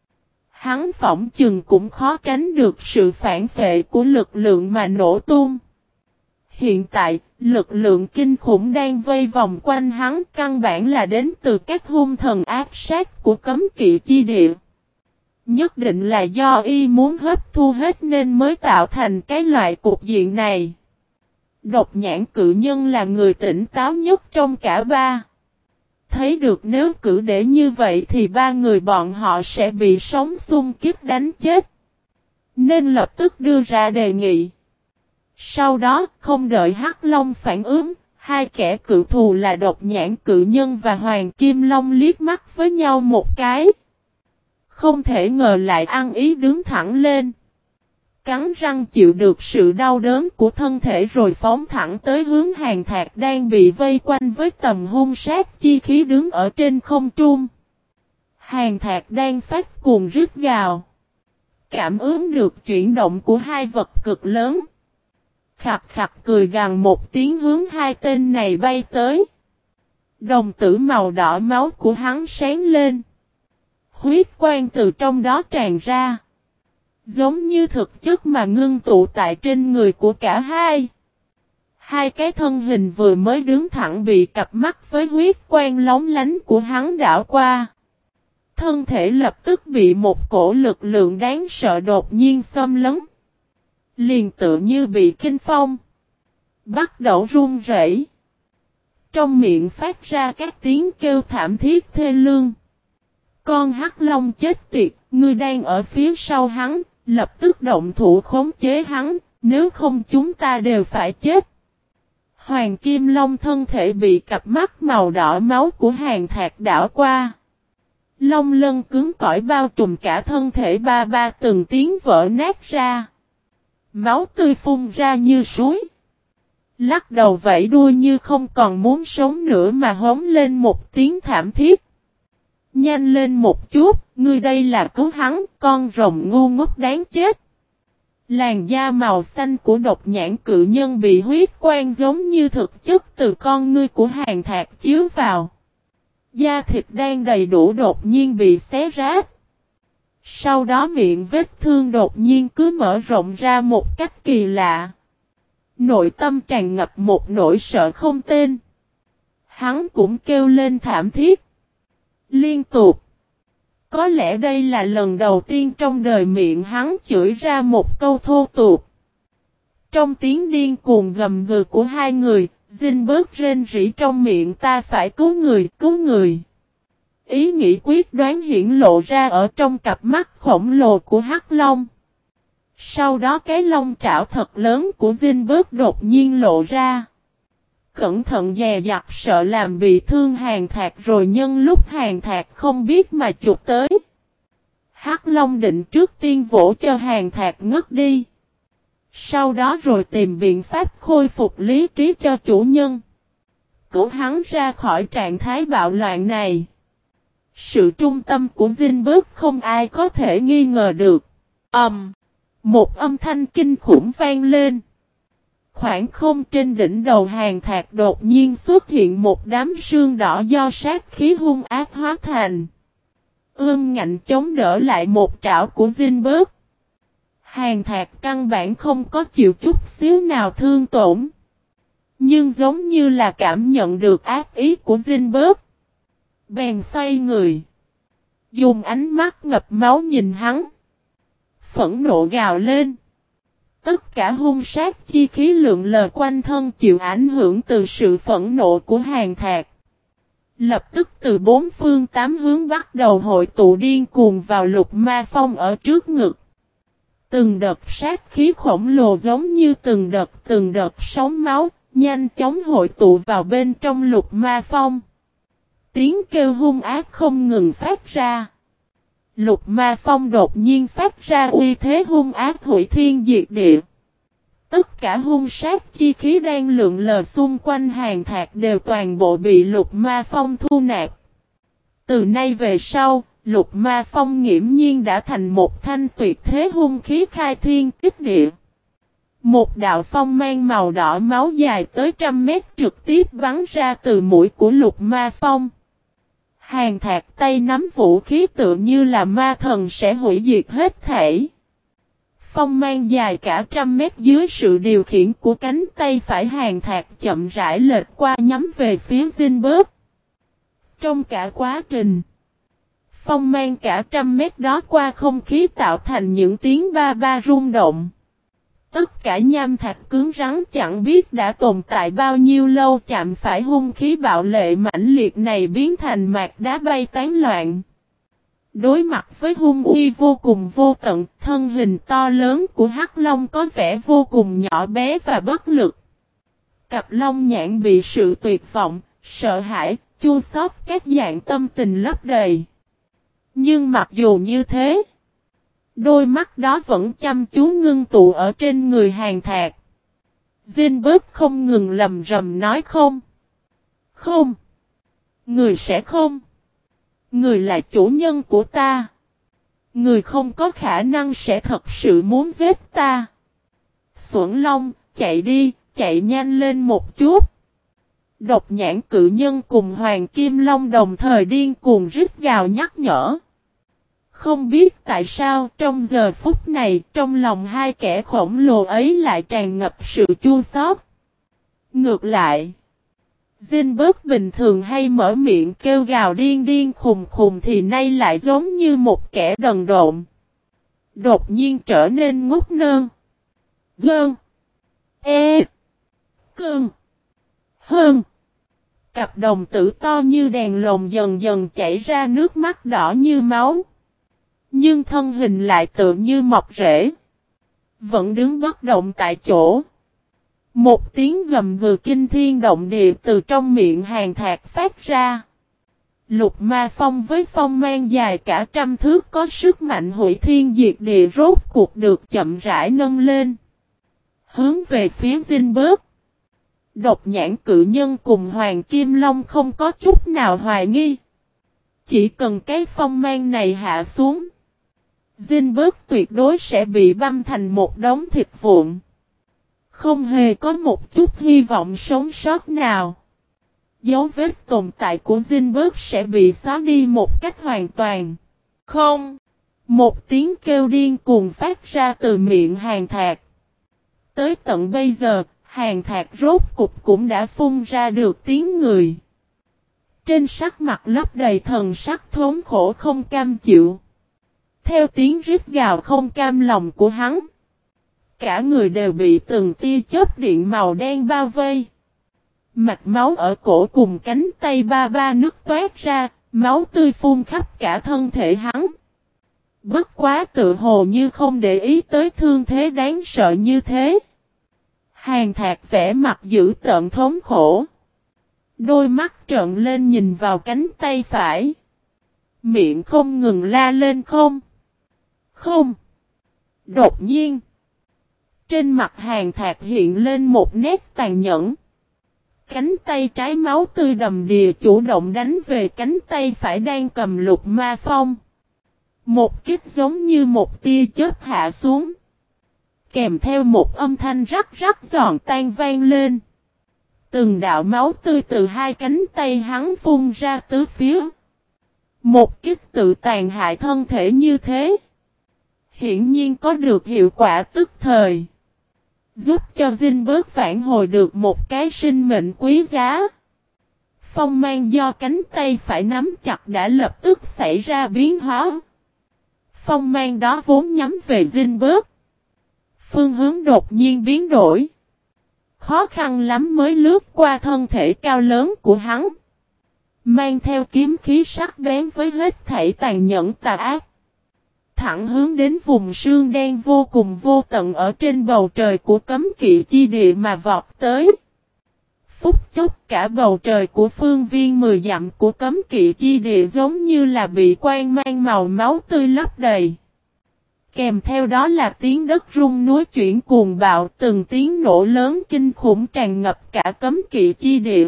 Hắn phỏng chừng cũng khó tránh được sự phản phệ của lực lượng mà nổ tung. Hiện tại, lực lượng kinh khủng đang vây vòng quanh hắn căn bản là đến từ các hung thần ác sát của cấm kỵ chi địa. Nhất định là do y muốn hấp thu hết nên mới tạo thành cái loại cục diện này. Độc nhãn cự nhân là người tỉnh táo nhất trong cả ba. Thấy được nếu cứ để như vậy thì ba người bọn họ sẽ bị sóng xung kích đánh chết. Nên lập tức đưa ra đề nghị. Sau đó, không đợi Hắc Long phản ứng, hai kẻ cự thù là độc nhãn cự nhân và Hoàng Kim Long liếc mắt với nhau một cái. Không thể ngờ lại ăn ý đứng thẳng lên. Cắn răng chịu được sự đau đớn của thân thể rồi phóng thẳng tới hướng Hàn Thạc đang bị vây quanh với tầm hung sát chi khí đứng ở trên không trung. Hàn Thạc đang phát cuồng rít gào. Cảm ứng được chuyển động của hai vật cực lớn. Khặt khặt cười gằn một tiếng hướng hai tên này bay tới. Đồng tử màu đỏ máu của hắn sáng lên. Huyết quang từ trong đó tràn ra. Giống như thực chất mà ngưng tụ tại trên người của cả hai. Hai cái thân hình vừa mới đứng thẳng bị cặp mắt với huyết quang lóng lánh của hắn đảo qua. Thân thể lập tức bị một cổ lực lượng đáng sợ đột nhiên xâm lấn. Liền tự như bị kinh phong. Bắt đầu run rẩy. Trong miệng phát ra các tiếng kêu thảm thiết thê lương. Con Hắc Long chết tiệt, ngươi đang ở phía sau hắn, lập tức động thủ khống chế hắn, nếu không chúng ta đều phải chết. Hoàng Kim Long thân thể bị cặp mắt màu đỏ máu của Hàn Thạc đảo qua. Long lân cứng cỏi bao trùm cả thân thể ba từng tiếng vỡ nát ra. Máu tươi phun ra như suối. Lắc đầu vẫy đuôi như không còn muốn sống nữa mà hống lên một tiếng thảm thiết. Nhanh lên một chút, ngươi đây là cứu hắn, con rồng ngu ngốc đáng chết. Làn da màu xanh của độc nhãn cự nhân bị huyết quang giống như thực chất từ con ngươi của Hàn Thạc chiếu vào. Da thịt đang đầy đủ đột nhiên bị xé rách. Sau đó miệng vết thương đột nhiên cứ mở rộng ra một cách kỳ lạ. Nội tâm tràn ngập một nỗi sợ không tên. Hắn cũng kêu lên thảm thiết. Liên tục. Có lẽ đây là lần đầu tiên trong đời miệng hắn chửi ra một câu thô tục. Trong tiếng điên cuồng gầm gừ của hai người, Zinberg rên rỉ trong miệng ta phải cứu người, cứu người. Ý nghĩ quyết đoán hiển lộ ra ở trong cặp mắt khổng lồ của Hắc Long. Sau đó cái lông trảo thật lớn của Zinberg đột nhiên lộ ra. Cẩn thận dè dặt sợ làm bị thương Hàn Thạc rồi nhân lúc Hàn Thạc không biết mà chụp tới. Hắc Long định trước tiên vỗ cho Hàn Thạc ngất đi. Sau đó rồi tìm biện pháp khôi phục lý trí cho chủ nhân. Cứu hắn ra khỏi trạng thái bạo loạn này. Sự trung tâm của Zinberg không ai có thể nghi ngờ được. Một âm thanh kinh khủng vang lên. Khoảng không trên đỉnh đầu Hàn Thạc đột nhiên xuất hiện một đám sương đỏ do sát khí hung ác hóa thành. Ngạnh chống đỡ lại một trảo của Zinberg. Hàn Thạc căn bản không có chịu chút xíu nào thương tổn. Nhưng giống như là cảm nhận được ác ý của Zinberg. Bèn xoay người. Dùng ánh mắt ngập máu nhìn hắn. Phẫn nộ gào lên. Tất cả hung sát chi khí lượng lờ quanh thân chịu ảnh hưởng từ sự phẫn nộ của Hàn Thạc. Lập tức từ bốn phương tám hướng bắt đầu hội tụ điên cuồng vào Lục Ma Phong ở trước ngực. Từng đợt sát khí khổng lồ giống như từng đợt sóng máu, nhanh chóng hội tụ vào bên trong Lục Ma Phong. Tiếng kêu hung ác không ngừng phát ra. Lục Ma Phong đột nhiên phát ra uy thế hung ác hủy thiên diệt địa. Tất cả hung sát chi khí đang lượn lờ xung quanh Hàn Thạc đều toàn bộ bị Lục Ma Phong thu nạp. Từ nay về sau, Lục Ma Phong nghiễm nhiên đã thành một thanh tuyệt thế hung khí khai thiên tích địa. Một đạo phong mang màu đỏ máu dài tới 100 mét trực tiếp bắn ra từ mũi của Lục Ma Phong. Hàn Thạc tay nắm vũ khí tự như là ma thần sẽ hủy diệt hết thảy. Phong mang dài cả 100 mét dưới sự điều khiển của cánh tay phải Hàn Thạc chậm rãi lệch qua nhắm về phía Zinberg. Trong cả quá trình, phong mang cả 100 mét đó qua không khí tạo thành những tiếng ba ba rung động. Tất cả nham thạch cứng rắn chẳng biết đã tồn tại bao nhiêu lâu chạm phải hung khí bạo lệ mãnh liệt này biến thành mạt đá bay tán loạn. Đối mặt với hung uy vô cùng vô tận, thân hình to lớn của Hắc Long có vẻ vô cùng nhỏ bé và bất lực. Cặp long nhãn bị sự tuyệt vọng, sợ hãi, chua xót các dạng tâm tình lấp đầy. Nhưng mặc dù như thế, đôi mắt đó vẫn chăm chú ngưng tụ ở trên người Hàn Thạc. Zinberg không ngừng lầm rầm nói không. Không. Người sẽ không. Người là chủ nhân của ta. Người không có khả năng sẽ thật sự muốn giết ta. Xuẩn Long, chạy đi, chạy nhanh lên một chút. Độc nhãn cự nhân cùng Hoàng Kim Long đồng thời điên cuồng rít gào nhắc nhở. Không biết tại sao trong giờ phút này trong lòng hai kẻ khổng lồ ấy lại tràn ngập sự chua xót. Ngược lại, Zinberg bình thường hay mở miệng kêu gào điên điên khùng khùng thì nay lại giống như một kẻ đần độn. Đột nhiên trở nên ngốc nơn. Gơn. Cơn. Hơn. Cặp đồng tử to như đèn lồng dần dần chảy ra nước mắt đỏ như máu. Nhưng thân hình lại tự như mọc rễ. Vẫn đứng bất động tại chỗ. Một tiếng gầm gừ kinh thiên động địa từ trong miệng Hàn Thạc phát ra. Lục Ma Phong với phong mang dài cả 100 thước có sức mạnh hủy thiên diệt địa rốt cuộc được chậm rãi nâng lên. Hướng về phía Zinberg. Độc nhãn cự nhân cùng Hoàng Kim Long không có chút nào hoài nghi. Chỉ cần cái phong mang này hạ xuống, Zinberg tuyệt đối sẽ bị băm thành một đống thịt vụn. Không hề có một chút hy vọng sống sót nào. Dấu vết tồn tại của Zinberg sẽ bị xóa đi một cách hoàn toàn. Không! Một tiếng kêu điên cuồng phát ra từ miệng Hàn Thạc. Tới tận bây giờ, Hàn Thạc rốt cục cũng đã phun ra được tiếng người. Trên sắc mặt lấp đầy thần sắc thống khổ không cam chịu. Theo tiếng rít gào không cam lòng của hắn, cả người đều bị từng tia chớp điện màu đen bao vây. Mạch máu ở cổ cùng cánh tay ba nứt toát ra, máu tươi phun khắp cả thân thể hắn. Bất quá tự hồ như không để ý tới thương thế đáng sợ như thế. Hàn Thạc vẻ mặt dữ tợn thống khổ. Đôi mắt trợn lên nhìn vào cánh tay phải. Miệng không ngừng la lên không. Không. Đột nhiên. Trên mặt Hàn Thạc hiện lên một nét tàn nhẫn. Cánh tay trái máu tươi đầm đìa chủ động đánh về cánh tay phải đang cầm lục ma phong. Một kích giống như một tia chớp hạ xuống. Kèm theo một âm thanh rắc rắc giòn tan vang lên. Từng đạo máu tươi từ hai cánh tay hắn phun ra tứ phía. Một kích tự tàn hại thân thể như thế. Hiển nhiên có được hiệu quả tức thời. Giúp cho Zinberg phản hồi được một cái sinh mệnh quý giá. Phong mang do cánh tay phải nắm chặt đã lập tức xảy ra biến hóa. Phong mang đó vốn nhắm về Zinberg. Phương hướng đột nhiên biến đổi. Khó khăn lắm mới lướt qua thân thể cao lớn của hắn. Mang theo kiếm khí sắc bén với hết thảy tàn nhẫn tà ác. Thẳng hướng đến vùng sương đen vô cùng vô tận ở trên bầu trời của cấm kỵ chi địa mà vọt tới. Phút chốc cả bầu trời của phương viên 10 dặm của cấm kỵ chi địa giống như là bị quang mang màu máu tươi lấp đầy. Kèm theo đó là tiếng đất rung núi chuyển cuồng bạo, từng tiếng nổ lớn kinh khủng tràn ngập cả cấm kỵ chi địa.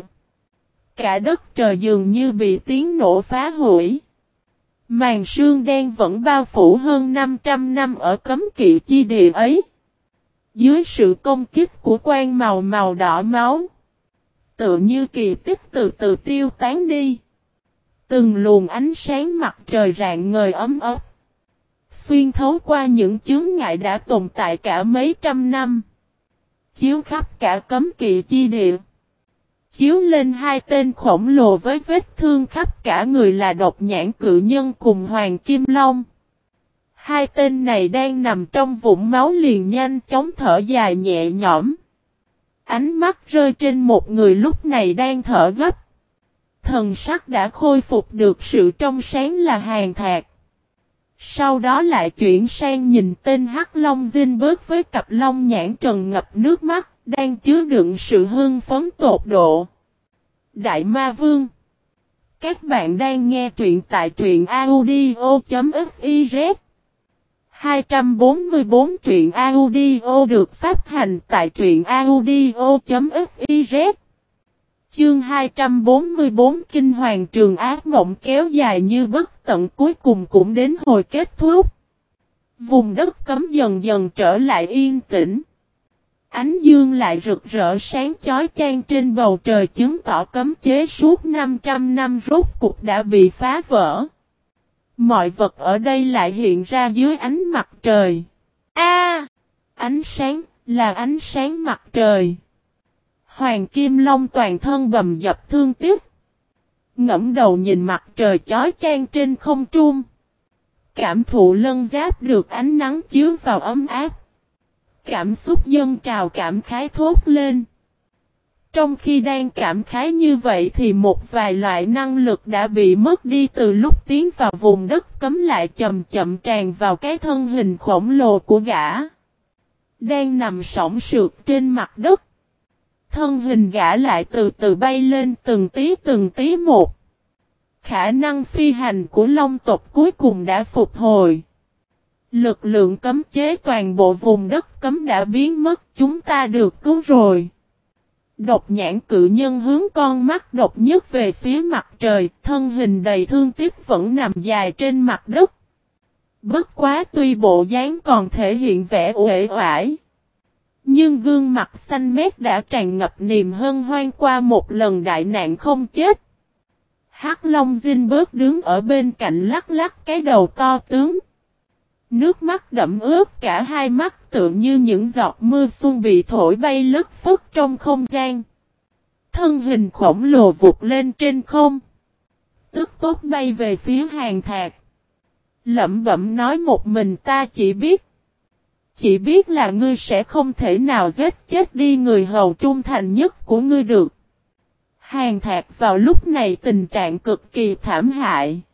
Cả đất trời dường như bị tiếng nổ phá hủy. Màn sương đen vẫn bao phủ hơn 500 năm ở cấm kỵ chi địa ấy. Dưới sự công kích của quang màu đỏ máu, tựa như kỳ tích từ từ tiêu tán đi. Từng luồng ánh sáng mặt trời rạng ngời ấm áp, xuyên thấu qua những chướng ngại đã tồn tại cả mấy trăm năm, chiếu khắp cả cấm kỵ chi địa. Chiếu lên hai tên khổng lồ với vết thương khắp cả người là Độc Nhãn Cự Nhân cùng Hoàng Kim Long. Hai tên này đang nằm trong vũng máu liền nhanh chóng thở dài nhẹ nhõm. Ánh mắt rơi trên một người lúc này đang thở gấp. Thần sắc đã khôi phục được sự trong sáng là Hàn Thạc. Sau đó lại chuyển sang nhìn tên Hắc Long Zinberg với cặp long nhãn trần ngập nước mắt, đang chứa đựng sự hưng phấn tột độ. Đại Ma Vương. Các bạn đang nghe truyện tại truyện audio.fiz. 244 truyện audio được phát hành tại truyện audio.fiz. Chương 244 Kinh Hoàng Trường Ác Mộng kéo dài như bất tận cuối cùng cũng đến hồi kết thúc. Vùng đất cấm dần dần trở lại yên tĩnh. Ánh dương lại rực rỡ sáng chói chang trên bầu trời chứng tỏ cấm chế suốt 500 năm rốt cục đã bị phá vỡ. Mọi vật ở đây lại hiện ra dưới ánh mặt trời. Ánh sáng, là ánh sáng mặt trời. Hoàng Kim Long toàn thân bầm dập thương tiếc. Ngẫm đầu nhìn mặt trời chói chang trên không trung. Cảm thụ lân giáp được ánh nắng chiếu vào ấm áp. Cảm xúc dâng trào cảm khái thốt lên. Trong khi đang cảm khái như vậy thì một vài loại năng lực đã bị mất đi từ lúc tiến vào vùng đất cấm lại chậm chậm tràn vào cái thân hình khổng lồ của gã. Đang nằm sõng sượt trên mặt đất. Thân hình gã lại từ từ bay lên từng tí một. Khả năng phi hành của long tộc cuối cùng đã phục hồi. Lực lượng cấm chế toàn bộ vùng đất cấm đã biến mất, chúng ta được cứu rồi. Độc Nhãn Cự Nhân hướng con mắt độc nhất về phía mặt trời, thân hình đầy thương tiếc vẫn nằm dài trên mặt đất. Bất quá tuy bộ dáng còn thể hiện vẻ uể oải, nhưng gương mặt xanh mét đã tràn ngập niềm hân hoan qua một lần đại nạn không chết. Hắc Long Zinberg đứng ở bên cạnh lắc lắc cái đầu to tướng. Nước mắt đẫm ướt cả hai mắt tựa như những giọt mưa xuân bị thổi bay lất phất trong không gian. Thân hình khổng lồ vụt lên trên không. Tức tốc bay về phía Hàn Thạc. Lẩm bẩm nói một mình ta chỉ biết là ngươi sẽ không thể nào giết chết đi người hầu trung thành nhất của ngươi được. Hàn Thạc vào lúc này tình trạng cực kỳ thảm hại.